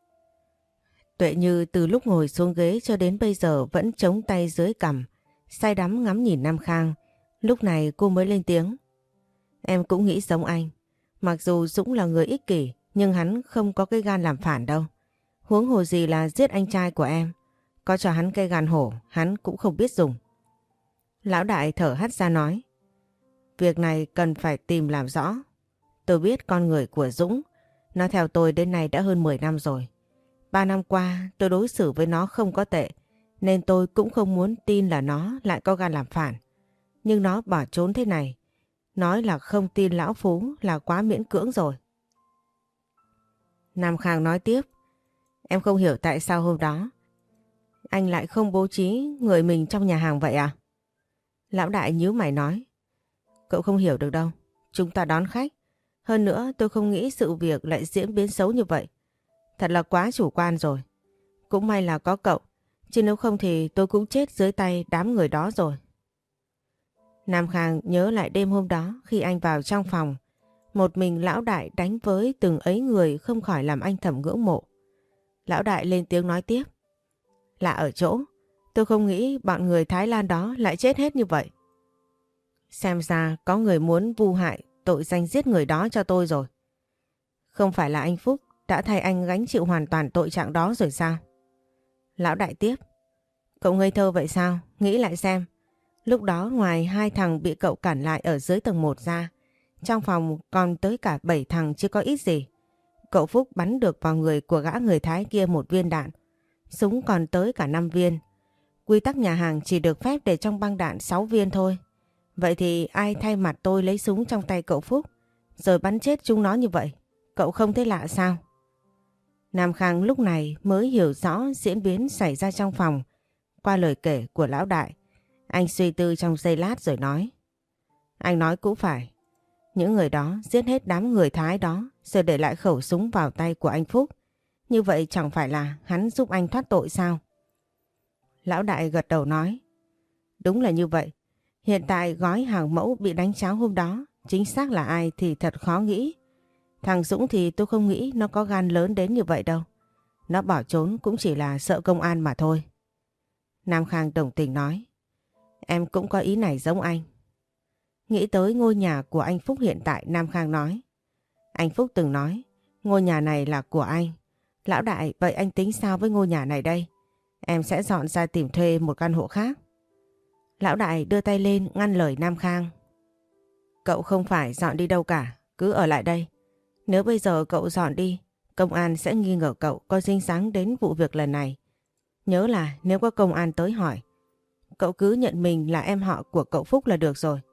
Tuệ Như từ lúc ngồi xuống ghế cho đến bây giờ vẫn chống tay dưới cằm, say đắm ngắm nhìn Nam Khang. Lúc này cô mới lên tiếng. Em cũng nghĩ giống anh. Mặc dù Dũng là người ích kỷ, nhưng hắn không có cái gan làm phản đâu. Huống hồ gì là giết anh trai của em. Có cho hắn cây gan hổ, hắn cũng không biết dùng. Lão đại thở hắt ra nói. Việc này cần phải tìm làm rõ. Tôi biết con người của Dũng, nó theo tôi đến nay đã hơn mười năm rồi. Ba năm qua tôi đối xử với nó không có tệ, nên tôi cũng không muốn tin là nó lại có gan làm phản. Nhưng nó bỏ trốn thế này, nói là không tin lão Phú là quá miễn cưỡng rồi. Nam Khang nói tiếp. Em không hiểu tại sao hôm đó anh lại không bố trí người mình trong nhà hàng vậy à? Lão đại nhíu mày nói. Cậu không hiểu được đâu. Chúng ta đón khách. Hơn nữa tôi không nghĩ sự việc lại diễn biến xấu như vậy. Thật là quá chủ quan rồi. Cũng may là có cậu, chứ nếu không thì tôi cũng chết dưới tay đám người đó rồi. Nam Khang nhớ lại đêm hôm đó khi anh vào trong phòng, một mình lão đại đánh với từng ấy người không khỏi làm anh thầm ngưỡng mộ. Lão đại lên tiếng nói tiếp. Lạ ở chỗ, tôi không nghĩ bọn người Thái Lan đó lại chết hết như vậy. Xem ra có người muốn vu hại tội danh giết người đó cho tôi rồi. Không phải là anh Phúc đã thay anh gánh chịu hoàn toàn tội trạng đó rồi sao? Lão đại tiếp. Cậu ngây thơ vậy sao? Nghĩ lại xem. Lúc đó ngoài hai thằng bị cậu cản lại ở dưới tầng một ra, trong phòng còn tới cả bảy thằng chứ có ít gì. Cậu Phúc bắn được vào người của gã người Thái kia một viên đạn. Súng còn tới cả năm viên. Quy tắc nhà hàng chỉ được phép để trong băng đạn sáu viên thôi. Vậy thì ai thay mặt tôi lấy súng trong tay cậu Phúc rồi bắn chết chúng nó như vậy? Cậu không thấy lạ sao? Nam Khang lúc này mới hiểu rõ diễn biến xảy ra trong phòng qua lời kể của lão đại. Anh suy tư trong giây lát rồi nói. Anh nói cũng phải. Những người đó giết hết đám người Thái đó rồi để lại khẩu súng vào tay của anh Phúc. Như vậy chẳng phải là hắn giúp anh thoát tội sao? Lão đại gật đầu nói. Đúng là như vậy. Hiện tại gói hàng mẫu bị đánh tráo hôm đó chính xác là ai thì thật khó nghĩ. Thằng Dũng thì tôi không nghĩ nó có gan lớn đến như vậy đâu. Nó bỏ trốn cũng chỉ là sợ công an mà thôi. Nam Khang đồng tình nói. Em cũng có ý này giống anh. Nghĩ tới ngôi nhà của anh Phúc hiện tại, Nam Khang nói. Anh Phúc từng nói ngôi nhà này là của anh. Lão đại, vậy anh tính sao với ngôi nhà này đây? Em sẽ dọn ra tìm thuê một căn hộ khác. Lão đại đưa tay lên ngăn lời Nam Khang. Cậu không phải dọn đi đâu cả, cứ ở lại đây. Nếu bây giờ cậu dọn đi, công an sẽ nghi ngờ cậu có dính dáng đến vụ việc lần này. Nhớ là nếu có công an tới hỏi, cậu cứ nhận mình là em họ của cậu Phúc là được rồi.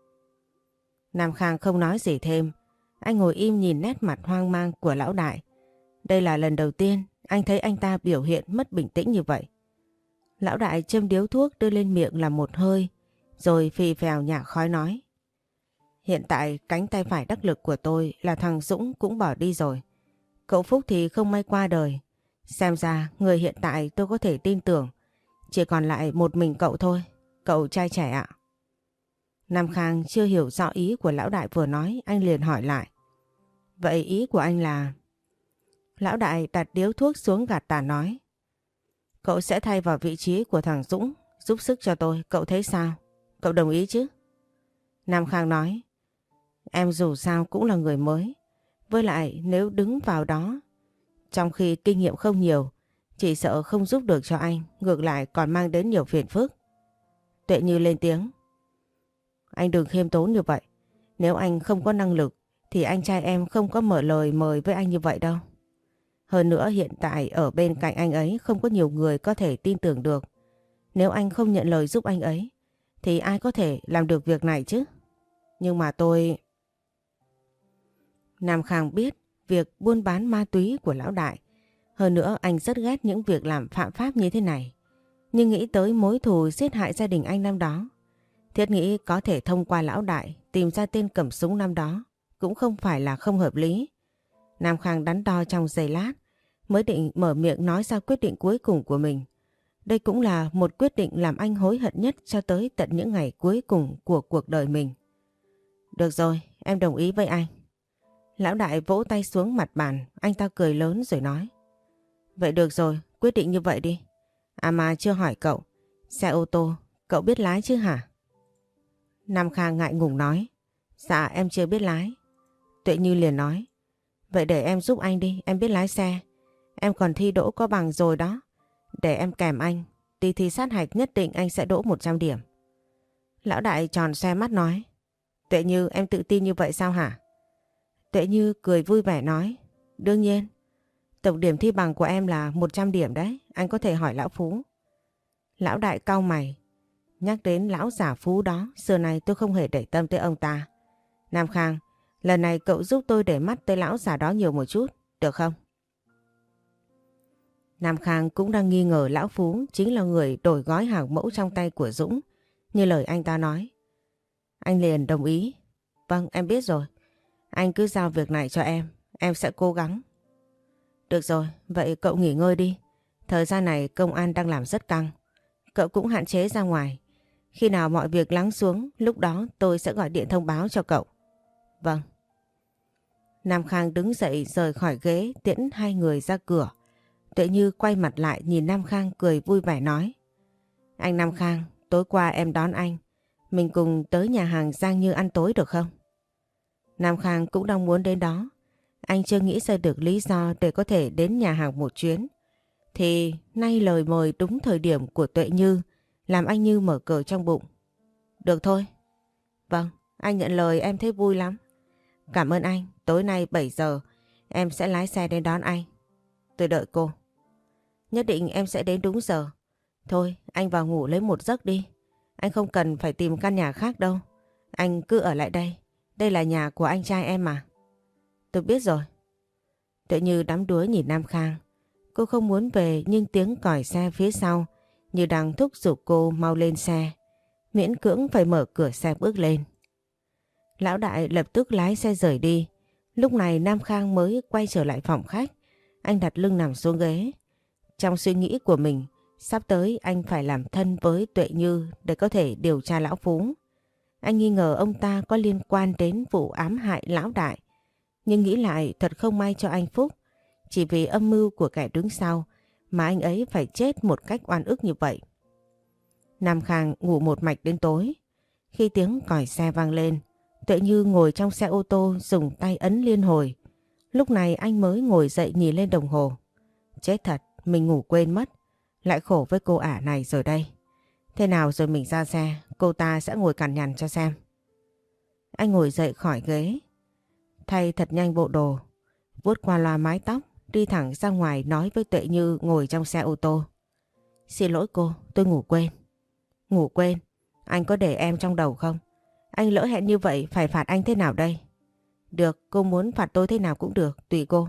Nam Khang không nói gì thêm. Anh ngồi im nhìn nét mặt hoang mang của lão đại. Đây là lần đầu tiên anh thấy anh ta biểu hiện mất bình tĩnh như vậy. Lão đại châm điếu thuốc đưa lên miệng làm một hơi, rồi phì phèo nhả khói nói. Hiện tại cánh tay phải đắc lực của tôi là thằng Dũng cũng bỏ đi rồi. Cậu Phúc thì không may qua đời. Xem ra người hiện tại tôi có thể tin tưởng chỉ còn lại một mình cậu thôi. Cậu trai trẻ ạ. Nam Khang chưa hiểu rõ ý của lão đại vừa nói, anh liền hỏi lại. Vậy ý của anh là... Lão đại đặt điếu thuốc xuống gạt tàn nói. Cậu sẽ thay vào vị trí của thằng Dũng, giúp sức cho tôi, cậu thấy sao? Cậu đồng ý chứ? Nam Khang nói. Em dù sao cũng là người mới. Với lại nếu đứng vào đó, trong khi kinh nghiệm không nhiều, chỉ sợ không giúp được cho anh, ngược lại còn mang đến nhiều phiền phức. Tuệ Như lên tiếng. Anh đừng khiêm tốn như vậy. Nếu anh không có năng lực thì anh trai em không có mở lời mời với anh như vậy đâu. Hơn nữa hiện tại ở bên cạnh anh ấy không có nhiều người có thể tin tưởng được. Nếu anh không nhận lời giúp anh ấy thì ai có thể làm được việc này chứ? Nhưng mà tôi... Nam Khang biết việc buôn bán ma túy của lão đại. Hơn nữa anh rất ghét những việc làm phạm pháp như thế này. Nhưng nghĩ tới mối thù giết hại gia đình anh năm đó, thiết nghĩ có thể thông qua lão đại tìm ra tên cầm súng năm đó cũng không phải là không hợp lý. Nam Khang đắn đo trong giây lát mới định mở miệng nói ra quyết định cuối cùng của mình. Đây cũng là một quyết định làm anh hối hận nhất cho tới tận những ngày cuối cùng của cuộc đời mình. Được rồi, em đồng ý với anh. Lão đại vỗ tay xuống mặt bàn, anh ta cười lớn rồi nói. Vậy được rồi, quyết định như vậy đi. À mà chưa hỏi cậu, xe ô tô, cậu biết lái chứ hả? Nam Khang ngại ngùng nói. Dạ em chưa biết lái. Tuệ Như liền nói. Vậy để em giúp anh đi, em biết lái xe. Em còn thi đỗ có bằng rồi đó. Để em kèm anh, đi thi sát hạch nhất định anh sẽ đỗ một trăm điểm. Lão đại tròn xoe mắt nói. Tuệ Như em tự tin như vậy sao hả? Tuệ Như cười vui vẻ nói. Đương nhiên. Tổng điểm thi bằng của em là một trăm điểm đấy, anh có thể hỏi lão Phú. Lão đại cau mày. Nhắc đến lão giả Phú đó, xưa này tôi không hề để tâm tới ông ta. Nam Khang, lần này cậu giúp tôi để mắt tới lão giả đó nhiều một chút, được không? Nam Khang cũng đang nghi ngờ lão Phú chính là người đổi gói hàng mẫu trong tay của Dũng, như lời anh ta nói. Anh liền đồng ý. Vâng, em biết rồi. Anh cứ giao việc này cho em, em sẽ cố gắng. Được rồi, vậy cậu nghỉ ngơi đi. Thời gian này công an đang làm rất căng. Cậu cũng hạn chế ra ngoài. Khi nào mọi việc lắng xuống, lúc đó tôi sẽ gọi điện thông báo cho cậu. Vâng. Nam Khang đứng dậy rời khỏi ghế tiễn hai người ra cửa. Tuệ Như quay mặt lại nhìn Nam Khang cười vui vẻ nói. Anh Nam Khang, tối qua em đón anh. Mình cùng tới nhà hàng Giang Như ăn tối được không? Nam Khang cũng đang muốn đến đó. Anh chưa nghĩ ra được lý do để có thể đến nhà hàng một chuyến. Thì nay lời mời đúng thời điểm của Tuệ Như làm anh Như mở cờ trong bụng. Được thôi. Vâng, anh nhận lời em thấy vui lắm. Cảm ơn anh, tối nay bảy giờ em sẽ lái xe đến đón anh. Tôi đợi cô. Nhất định em sẽ đến đúng giờ. Thôi, anh vào ngủ lấy một giấc đi. Anh không cần phải tìm căn nhà khác đâu. Anh cứ ở lại đây. Đây là nhà của anh trai em mà. Tôi biết rồi. Tuệ Như đắm đuối nhìn Nam Khang. Cô không muốn về nhưng tiếng còi xe phía sau như đang thúc giục cô mau lên xe. Miễn cưỡng phải mở cửa xe bước lên. Lão Đại lập tức lái xe rời đi. Lúc này Nam Khang mới quay trở lại phòng khách. Anh đặt lưng nằm xuống ghế. Trong suy nghĩ của mình, sắp tới anh phải làm thân với Tuệ Như để có thể điều tra Lão Phú. Anh nghi ngờ ông ta có liên quan đến vụ ám hại Lão Đại. Nhưng nghĩ lại thật không may cho anh Phúc. Chỉ vì âm mưu của kẻ đứng sau mà anh ấy phải chết một cách oan ức như vậy. Nam Khang ngủ một mạch đến tối. Khi tiếng còi xe vang lên, Tuệ Như ngồi trong xe ô tô dùng tay ấn liên hồi. Lúc này anh mới ngồi dậy nhìn lên đồng hồ. Chết thật, mình ngủ quên mất. Lại khổ với cô ả này rồi đây. Thế nào rồi mình ra xe, cô ta sẽ ngồi cằn nhằn cho xem. Anh ngồi dậy khỏi ghế, thay thật nhanh bộ đồ, vuốt qua loa mái tóc, đi thẳng ra ngoài nói với Tuệ Như ngồi trong xe ô tô. Xin lỗi cô, tôi ngủ quên. Ngủ quên? Anh có để em trong đầu không? Anh lỡ hẹn như vậy phải phạt anh thế nào đây? Được, cô muốn phạt tôi thế nào cũng được, tùy cô.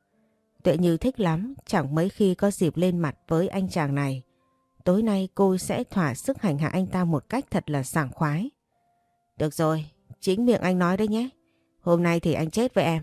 Tuệ Như thích lắm, chẳng mấy khi có dịp lên mặt với anh chàng này. Tối nay cô sẽ thỏa sức hành hạ anh ta một cách thật là sảng khoái. Được rồi, chính miệng anh nói đấy nhé. Hôm nay thì anh chết với em.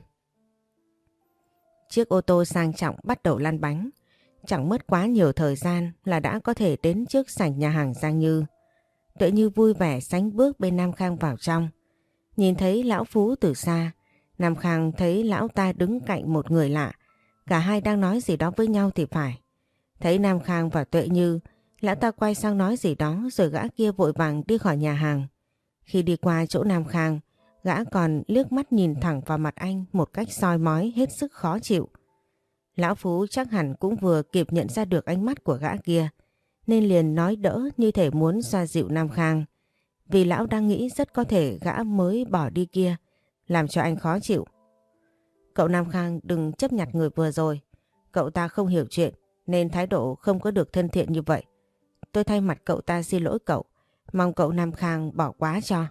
Chiếc ô tô sang trọng bắt đầu lăn bánh. Chẳng mất quá nhiều thời gian là đã có thể đến trước sảnh nhà hàng Giang Như. Tuệ Như vui vẻ sánh bước bên Nam Khang vào trong. Nhìn thấy Lão Phú từ xa, Nam Khang thấy lão ta đứng cạnh một người lạ. Cả hai đang nói gì đó với nhau thì phải. Thấy Nam Khang và Tuệ Như, lão ta quay sang nói gì đó rồi gã kia vội vàng đi khỏi nhà hàng. Khi đi qua chỗ Nam Khang, gã còn liếc mắt nhìn thẳng vào mặt anh một cách soi mói hết sức khó chịu. Lão Phú chắc hẳn cũng vừa kịp nhận ra được ánh mắt của gã kia, nên liền nói đỡ như thể muốn xoa dịu Nam Khang. Vì lão đang nghĩ rất có thể gã mới bỏ đi kia, làm cho anh khó chịu. Cậu Nam Khang đừng chấp nhặt người vừa rồi. Cậu ta không hiểu chuyện nên thái độ không có được thân thiện như vậy. Tôi thay mặt cậu ta xin lỗi cậu. Mong cậu Nam Khang bỏ quá cho.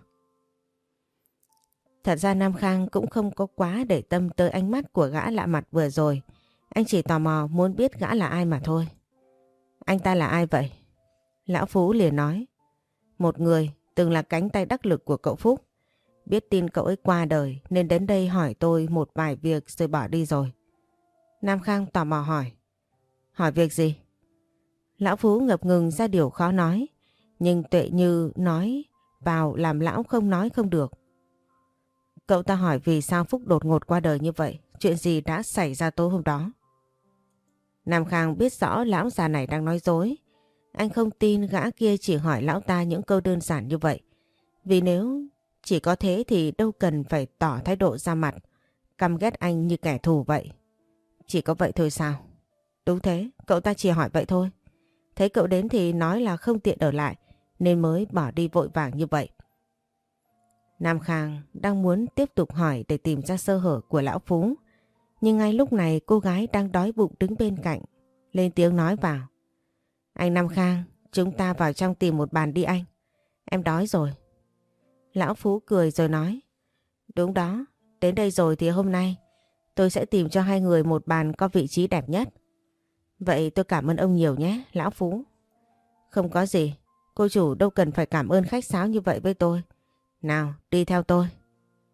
Thật ra Nam Khang cũng không có quá để tâm tới ánh mắt của gã lạ mặt vừa rồi. Anh chỉ tò mò muốn biết gã là ai mà thôi. Anh ta là ai vậy? Lão Phú liền nói. Một người từng là cánh tay đắc lực của cậu Phúc. Biết tin cậu ấy qua đời nên đến đây hỏi tôi một vài việc rồi bỏ đi rồi. Nam Khang tò mò hỏi. Hỏi việc gì? Lão Phú ngập ngừng ra điều khó nói. Nhưng Tuệ Như nói vào làm lão không nói không được. Cậu ta hỏi vì sao Phúc đột ngột qua đời như vậy. Chuyện gì đã xảy ra tối hôm đó? Nam Khang biết rõ lão già này đang nói dối. Anh không tin gã kia chỉ hỏi lão ta những câu đơn giản như vậy. Vì nếu chỉ có thế thì đâu cần phải tỏ thái độ ra mặt, căm ghét anh như kẻ thù vậy. Chỉ có vậy thôi sao? Đúng thế, cậu ta chỉ hỏi vậy thôi. Thấy cậu đến thì nói là không tiện ở lại nên mới bỏ đi vội vàng như vậy. Nam Khang đang muốn tiếp tục hỏi để tìm ra sơ hở của Lão Phú. Nhưng ngay lúc này cô gái đang đói bụng đứng bên cạnh lên tiếng nói vào. Anh Nam Khang, chúng ta vào trong tìm một bàn đi anh. Em đói rồi. Lão Phú cười rồi nói. Đúng đó, đến đây rồi thì hôm nay tôi sẽ tìm cho hai người một bàn có vị trí đẹp nhất. Vậy tôi cảm ơn ông nhiều nhé, Lão Phú. Không có gì, cô chủ đâu cần phải cảm ơn khách sáo như vậy với tôi. Nào, đi theo tôi.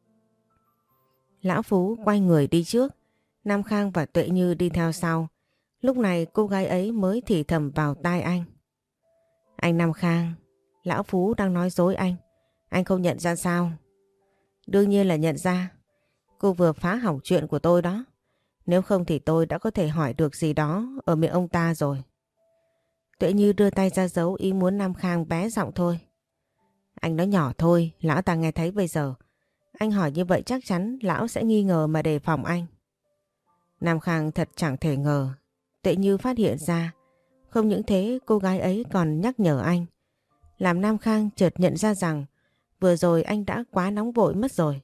Lão Phú quay người đi trước, Nam Khang và Tuệ Như đi theo sau. Lúc này cô gái ấy mới thì thầm vào tai anh. Anh Nam Khang, lão Phú đang nói dối anh. Anh không nhận ra sao? Đương nhiên là nhận ra. Cô vừa phá hỏng chuyện của tôi đó. Nếu không thì tôi đã có thể hỏi được gì đó ở miệng ông ta rồi. Tuệ Như đưa tay ra dấu ý muốn Nam Khang bé giọng thôi. Anh nói nhỏ thôi, lão ta nghe thấy bây giờ. Anh hỏi như vậy chắc chắn lão sẽ nghi ngờ mà đề phòng anh. Nam Khang thật chẳng thể ngờ. Tuệ Như phát hiện ra. Không những thế cô gái ấy còn nhắc nhở anh. Làm Nam Khang chợt nhận ra rằng vừa rồi anh đã quá nóng vội mất rồi.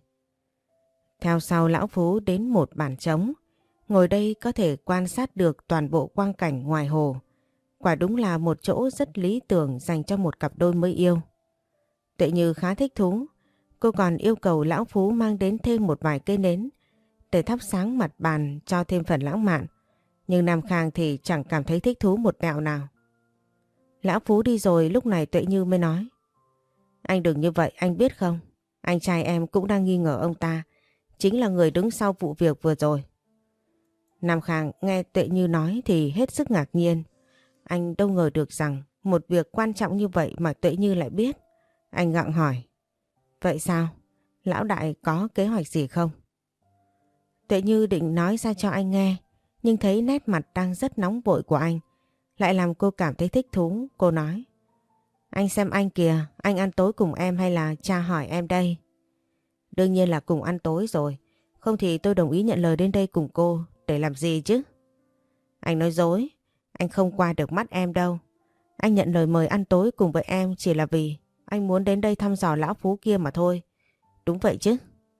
Theo sau lão Phú đến một bàn trống. Ngồi đây có thể quan sát được toàn bộ quang cảnh ngoài hồ. Quả đúng là một chỗ rất lý tưởng dành cho một cặp đôi mới yêu. Tuệ Như khá thích thú. Cô còn yêu cầu lão Phú mang đến thêm một vài cây nến để thắp sáng mặt bàn cho thêm phần lãng mạn. Nhưng Nam Khang thì chẳng cảm thấy thích thú một tẹo nào. Lão Phú đi rồi lúc này Tuệ Như mới nói. Anh đừng như vậy, anh biết không? Anh trai em cũng đang nghi ngờ ông ta chính là người đứng sau vụ việc vừa rồi. Nam Khang nghe Tuệ Như nói thì hết sức ngạc nhiên. Anh đâu ngờ được rằng một việc quan trọng như vậy mà Tuệ Như lại biết. Anh gặng hỏi. Vậy sao? Lão đại có kế hoạch gì không? Tuệ Như định nói ra cho anh nghe, nhưng thấy nét mặt đang rất nóng vội của anh lại làm cô cảm thấy thích thú. Cô nói. Anh xem anh kìa, anh ăn tối cùng em hay là cha hỏi em đây? Đương nhiên là cùng ăn tối rồi. Không thì tôi đồng ý nhận lời đến đây cùng cô. Để làm gì chứ? Anh nói dối. Anh không qua được mắt em đâu. Anh nhận lời mời ăn tối cùng với em chỉ là vì anh muốn đến đây thăm dò lão Phú kia mà thôi. Đúng vậy chứ?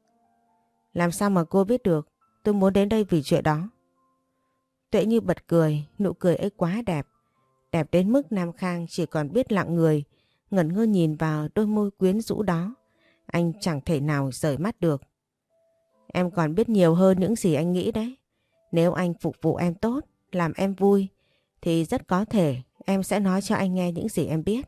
Làm sao mà cô biết được tôi muốn đến đây vì chuyện đó? Tuệ Như bật cười. Nụ cười ấy quá đẹp. Đẹp đến mức Nam Khang chỉ còn biết lặng người, ngẩn ngơ nhìn vào đôi môi quyến rũ đó. Anh chẳng thể nào rời mắt được. Em còn biết nhiều hơn những gì anh nghĩ đấy. Nếu anh phục vụ em tốt, làm em vui, thì rất có thể em sẽ nói cho anh nghe những gì em biết.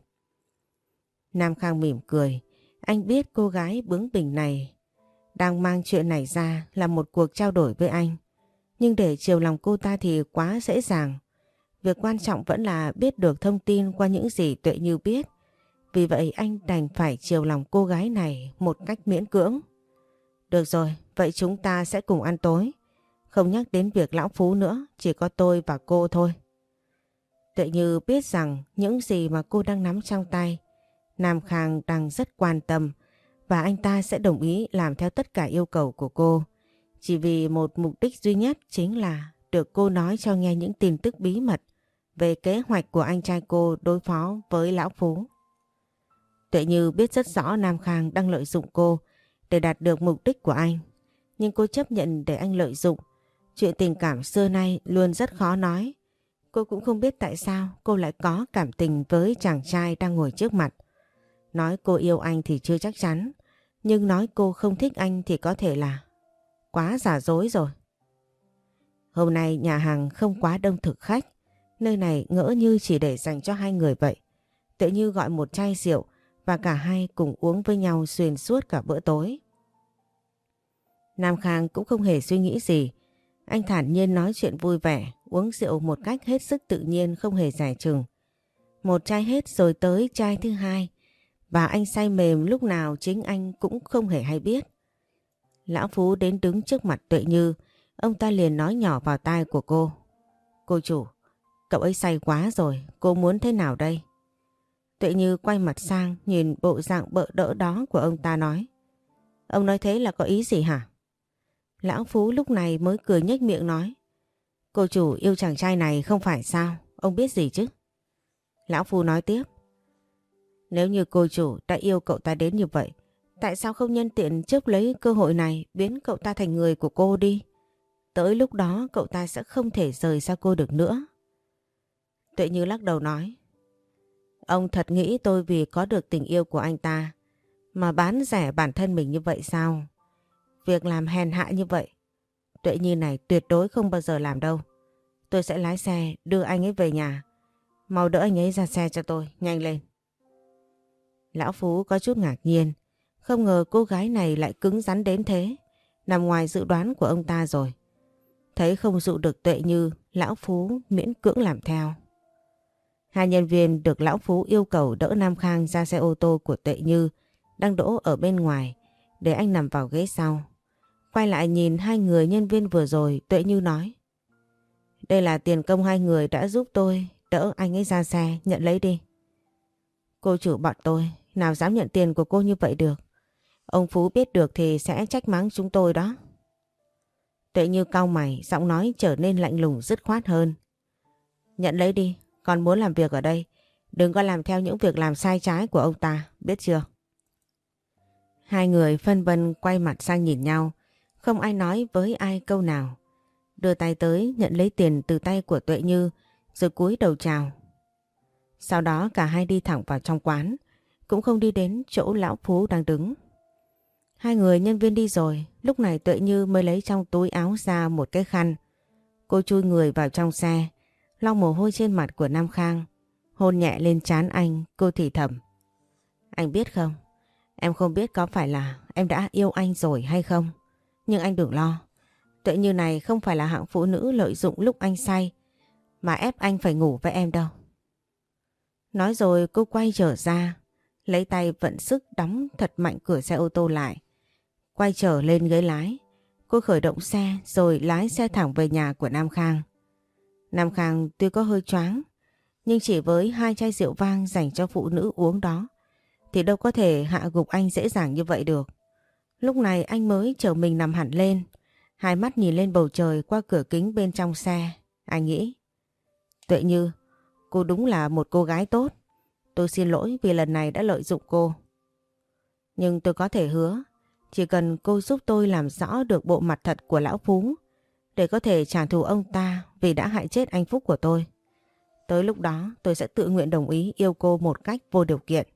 Nam Khang mỉm cười. Anh biết cô gái bướng bỉnh này đang mang chuyện này ra là một cuộc trao đổi với anh. Nhưng để chiều lòng cô ta thì quá dễ dàng. Việc quan trọng vẫn là biết được thông tin qua những gì Tuệ Như biết. Vì vậy anh đành phải chiều lòng cô gái này một cách miễn cưỡng. Được rồi, vậy chúng ta sẽ cùng ăn tối. Không nhắc đến việc lão Phú nữa, chỉ có tôi và cô thôi. Tuệ Như biết rằng những gì mà cô đang nắm trong tay, Nam Khang đang rất quan tâm và anh ta sẽ đồng ý làm theo tất cả yêu cầu của cô. Chỉ vì một mục đích duy nhất chính là được cô nói cho nghe những tin tức bí mật về kế hoạch của anh trai cô đối phó với lão Phú. Tuệ Như biết rất rõ Nam Khang đang lợi dụng cô để đạt được mục đích của anh. Nhưng cô chấp nhận để anh lợi dụng. Chuyện tình cảm xưa nay luôn rất khó nói. Cô cũng không biết tại sao cô lại có cảm tình với chàng trai đang ngồi trước mặt. Nói cô yêu anh thì chưa chắc chắn. Nhưng nói cô không thích anh thì có thể là quá giả dối rồi. Hôm nay nhà hàng không quá đông thực khách. Nơi này ngỡ như chỉ để dành cho hai người vậy. Tuệ Như gọi một chai rượu và cả hai cùng uống với nhau xuyên suốt cả bữa tối. Nam Khang cũng không hề suy nghĩ gì. Anh thản nhiên nói chuyện vui vẻ, uống rượu một cách hết sức tự nhiên không hề dè chừng. Một chai hết rồi tới chai thứ hai. Và anh say mềm lúc nào chính anh cũng không hề hay biết. Lão Phú đến đứng trước mặt Tuệ Như. Ông ta liền nói nhỏ vào tai của cô. Cô chủ, cậu ấy say quá rồi, cô muốn thế nào đây? Tuệ Như quay mặt sang nhìn bộ dạng bợ đỡ đó của ông ta nói. Ông nói thế là có ý gì hả? Lão Phú lúc này mới cười nhếch miệng nói. Cô chủ yêu chàng trai này không phải sao? Ông biết gì chứ? Lão Phú nói tiếp. Nếu như cô chủ đã yêu cậu ta đến như vậy, tại sao không nhân tiện chớp lấy cơ hội này biến cậu ta thành người của cô đi? Tới lúc đó cậu ta sẽ không thể rời xa cô được nữa. Tuệ Như lắc đầu nói. Ông thật nghĩ tôi vì có được tình yêu của anh ta mà bán rẻ bản thân mình như vậy sao? Việc làm hèn hạ như vậy, Tuệ Như này tuyệt đối không bao giờ làm đâu. Tôi sẽ lái xe đưa anh ấy về nhà. Mau đỡ anh ấy ra xe cho tôi, nhanh lên. Lão Phú có chút ngạc nhiên. Không ngờ cô gái này lại cứng rắn đến thế. Nằm ngoài dự đoán của ông ta rồi. Thấy không dụ được Tuệ Như, lão Phú miễn cưỡng làm theo. Hai nhân viên được lão Phú yêu cầu đỡ Nam Khang ra xe ô tô của Tuệ Như đang đỗ ở bên ngoài để anh nằm vào ghế sau. Quay lại nhìn hai người nhân viên vừa rồi, Tuệ Như nói: đây là tiền công hai người đã giúp tôi đỡ anh ấy ra xe, nhận lấy đi. Cô chủ bọn tôi nào dám nhận tiền của cô như vậy được. Ông Phú biết được thì sẽ trách mắng chúng tôi đó. Tuệ Như cau mày, giọng nói trở nên lạnh lùng dứt khoát hơn. Nhận lấy đi, còn muốn làm việc ở đây, đừng có làm theo những việc làm sai trái của ông ta, biết chưa? Hai người phân vân quay mặt sang nhìn nhau, không ai nói với ai câu nào. Đưa tay tới nhận lấy tiền từ tay của Tuệ Như rồi cúi đầu chào. Sau đó cả hai đi thẳng vào trong quán, cũng không đi đến chỗ lão Phú đang đứng. Hai người nhân viên đi rồi, lúc này Tuệ Như mới lấy trong túi áo ra một cái khăn. Cô chui người vào trong xe, lau mồ hôi trên mặt của Nam Khang, hôn nhẹ lên trán anh, cô thì thầm. Anh biết không, em không biết có phải là em đã yêu anh rồi hay không, nhưng anh đừng lo. Tuệ Như này không phải là hạng phụ nữ lợi dụng lúc anh say mà ép anh phải ngủ với em đâu. Nói rồi cô quay trở ra, lấy tay vận sức đóng thật mạnh cửa xe ô tô lại. Quay trở lên ghế lái, cô khởi động xe rồi lái xe thẳng về nhà của Nam Khang. Nam Khang tuy có hơi choáng, nhưng chỉ với hai chai rượu vang dành cho phụ nữ uống đó thì đâu có thể hạ gục anh dễ dàng như vậy được. Lúc này anh mới trở mình nằm hẳn lên, hai mắt nhìn lên bầu trời qua cửa kính bên trong xe. Anh nghĩ, Tuệ Như, cô đúng là một cô gái tốt. Tôi xin lỗi vì lần này đã lợi dụng cô. Nhưng tôi có thể hứa, chỉ cần cô giúp tôi làm rõ được bộ mặt thật của lão Phú để có thể trả thù ông ta vì đã hại chết anh Phúc của tôi. Tới lúc đó tôi sẽ tự nguyện đồng ý yêu cô một cách vô điều kiện.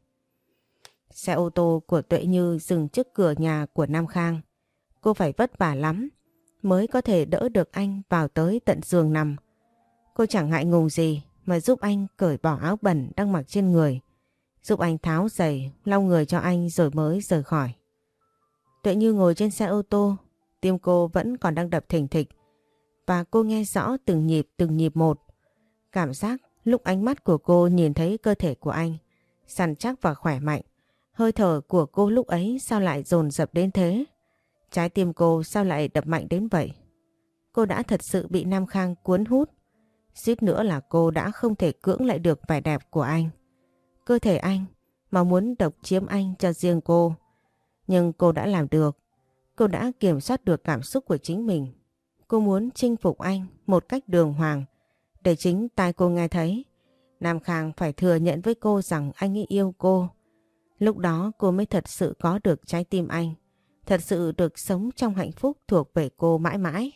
Xe ô tô của Tuệ Như dừng trước cửa nhà của Nam Khang. Cô phải vất vả lắm mới có thể đỡ được anh vào tới tận giường nằm. Cô chẳng ngại ngùng gì mà giúp anh cởi bỏ áo bẩn đang mặc trên người, giúp anh tháo giày, lau người cho anh rồi mới rời khỏi. Tuệ Như ngồi trên xe ô tô, tim cô vẫn còn đang đập thình thịch và cô nghe rõ từng nhịp từng nhịp một. Cảm giác lúc ánh mắt của cô nhìn thấy cơ thể của anh săn chắc và khỏe mạnh, hơi thở của cô lúc ấy sao lại dồn dập đến thế? Trái tim cô sao lại đập mạnh đến vậy? Cô đã thật sự bị Nam Khang cuốn hút. Suýt nữa là cô đã không thể cưỡng lại được vẻ đẹp của anh. Cơ thể anh mà muốn độc chiếm anh cho riêng cô. Nhưng cô đã làm được. Cô đã kiểm soát được cảm xúc của chính mình. Cô muốn chinh phục anh một cách đường hoàng để chính tai cô nghe thấy. Nam Khang phải thừa nhận với cô rằng anh ấy yêu cô. Lúc đó cô mới thật sự có được trái tim anh. Thật sự được sống trong hạnh phúc thuộc về cô mãi mãi.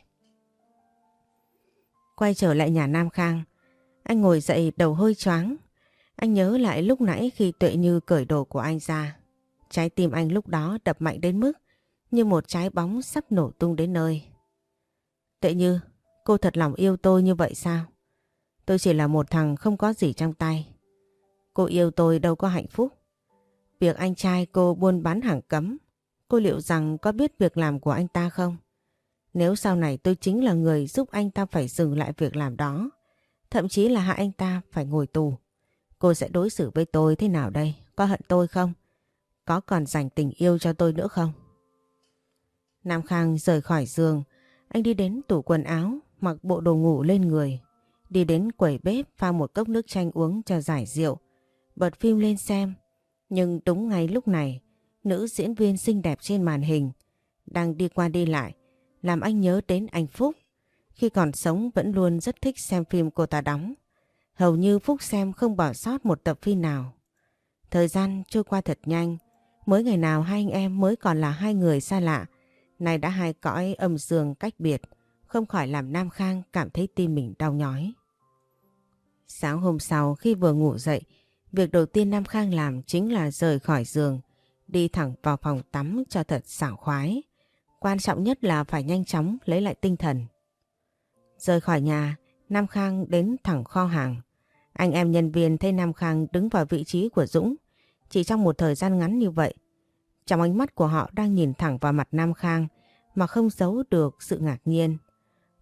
Quay trở lại nhà Nam Khang, anh ngồi dậy đầu hơi choáng. Anh nhớ lại lúc nãy khi Tuệ Như cởi đồ của anh ra. Trái tim anh lúc đó đập mạnh đến mức như một trái bóng sắp nổ tung đến nơi. Tuệ Như, cô thật lòng yêu tôi như vậy sao? Tôi chỉ là một thằng không có gì trong tay. Cô yêu tôi đâu có hạnh phúc. Việc anh trai cô buôn bán hàng cấm, cô liệu rằng có biết việc làm của anh ta không? Nếu sau này tôi chính là người giúp anh ta phải dừng lại việc làm đó, thậm chí là hại anh ta phải ngồi tù, cô sẽ đối xử với tôi thế nào đây? Có hận tôi không? Có còn dành tình yêu cho tôi nữa không? Nam Khang rời khỏi giường, anh đi đến tủ quần áo, mặc bộ đồ ngủ lên người, đi đến quầy bếp pha một cốc nước chanh uống cho giải rượu, bật phim lên xem. Nhưng đúng ngay lúc này, nữ diễn viên xinh đẹp trên màn hình đang đi qua đi lại, làm anh nhớ đến anh Phúc. Khi còn sống vẫn luôn rất thích xem phim cô ta đóng. Hầu như Phúc xem không bỏ sót một tập phim nào. Thời gian trôi qua thật nhanh. Mới ngày nào hai anh em mới còn là hai người xa lạ, nay đã hai cõi âm dương cách biệt, không khỏi làm Nam Khang cảm thấy tim mình đau nhói. Sáng hôm sau khi vừa ngủ dậy, việc đầu tiên Nam Khang làm chính là rời khỏi giường, đi thẳng vào phòng tắm cho thật sảng khoái. Quan trọng nhất là phải nhanh chóng lấy lại tinh thần. Rời khỏi nhà, Nam Khang đến thẳng kho hàng. Anh em nhân viên thấy Nam Khang đứng vào vị trí của Dũng. Chỉ trong một thời gian ngắn như vậy, trong ánh mắt của họ đang nhìn thẳng vào mặt Nam Khang mà không giấu được sự ngạc nhiên.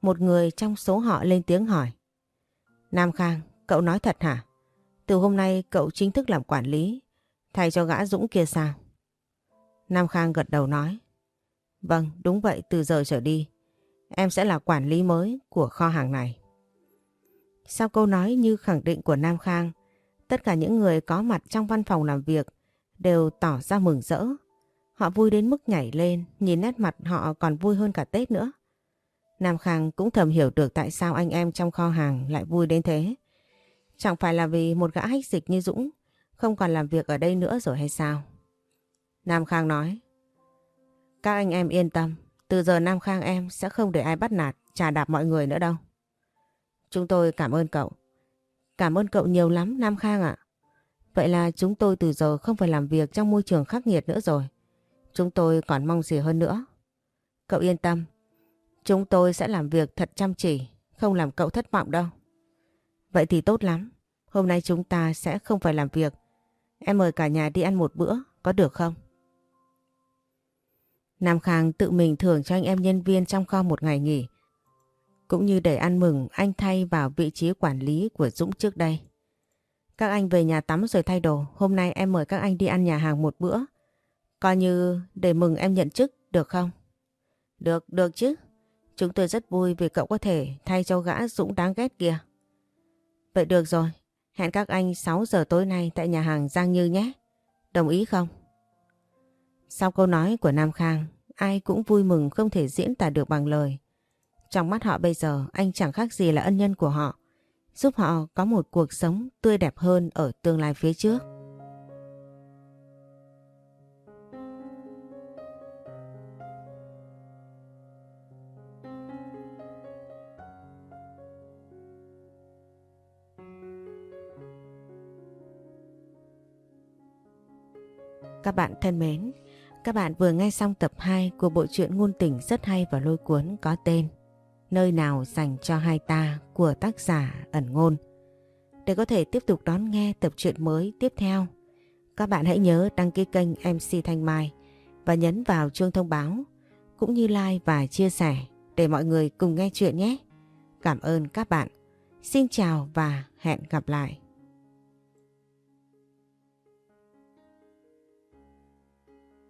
Một người trong số họ lên tiếng hỏi. Nam Khang, cậu nói thật hả? Từ hôm nay cậu chính thức làm quản lý, thay cho gã Dũng kia sao? Nam Khang gật đầu nói. Vâng, đúng vậy, từ giờ trở đi, em sẽ là quản lý mới của kho hàng này. Sau câu nói như khẳng định của Nam Khang, tất cả những người có mặt trong văn phòng làm việc đều tỏ ra mừng rỡ. Họ vui đến mức nhảy lên, nhìn nét mặt họ còn vui hơn cả Tết nữa. Nam Khang cũng thầm hiểu được tại sao anh em trong kho hàng lại vui đến thế. Chẳng phải là vì một gã hách dịch như Dũng không còn làm việc ở đây nữa rồi hay sao? Nam Khang nói. Các anh em yên tâm, từ giờ Nam Khang em sẽ không để ai bắt nạt, chà đạp mọi người nữa đâu. Chúng tôi cảm ơn cậu. Cảm ơn cậu nhiều lắm Nam Khang ạ. Vậy là chúng tôi từ giờ không phải làm việc trong môi trường khắc nghiệt nữa rồi. Chúng tôi còn mong gì hơn nữa. Cậu yên tâm, chúng tôi sẽ làm việc thật chăm chỉ, không làm cậu thất vọng đâu. Vậy thì tốt lắm, hôm nay chúng ta sẽ không phải làm việc. Em mời cả nhà đi ăn một bữa, có được không? Nam Khang tự mình thưởng cho anh em nhân viên trong kho một ngày nghỉ, cũng như để ăn mừng anh thay vào vị trí quản lý của Dũng trước đây. Các anh về nhà tắm rồi thay đồ, hôm nay em mời các anh đi ăn nhà hàng một bữa, coi như để mừng em nhận chức, được không? Được, được chứ. Chúng tôi rất vui vì cậu có thể thay cho gã Dũng đáng ghét kia. Vậy được rồi, hẹn các anh sáu giờ tối nay tại nhà hàng Giang Như nhé. Đồng ý không? Sau câu nói của Nam Khang, ai cũng vui mừng không thể diễn tả được bằng lời. Trong mắt họ bây giờ anh chẳng khác gì là ân nhân của họ, giúp họ có một cuộc sống tươi đẹp hơn ở tương lai phía trước. Các bạn thân mến, các bạn vừa nghe xong tập hai của bộ truyện ngôn tình rất hay và lôi cuốn có tên Nơi nào dành cho hai ta của tác giả Ẩn Ngôn. Để có thể tiếp tục đón nghe tập truyện mới tiếp theo, các bạn hãy nhớ đăng ký kênh em xê Thanh Mai và nhấn vào chuông thông báo, cũng như like và chia sẻ để mọi người cùng nghe chuyện nhé. Cảm ơn các bạn. Xin chào và hẹn gặp lại.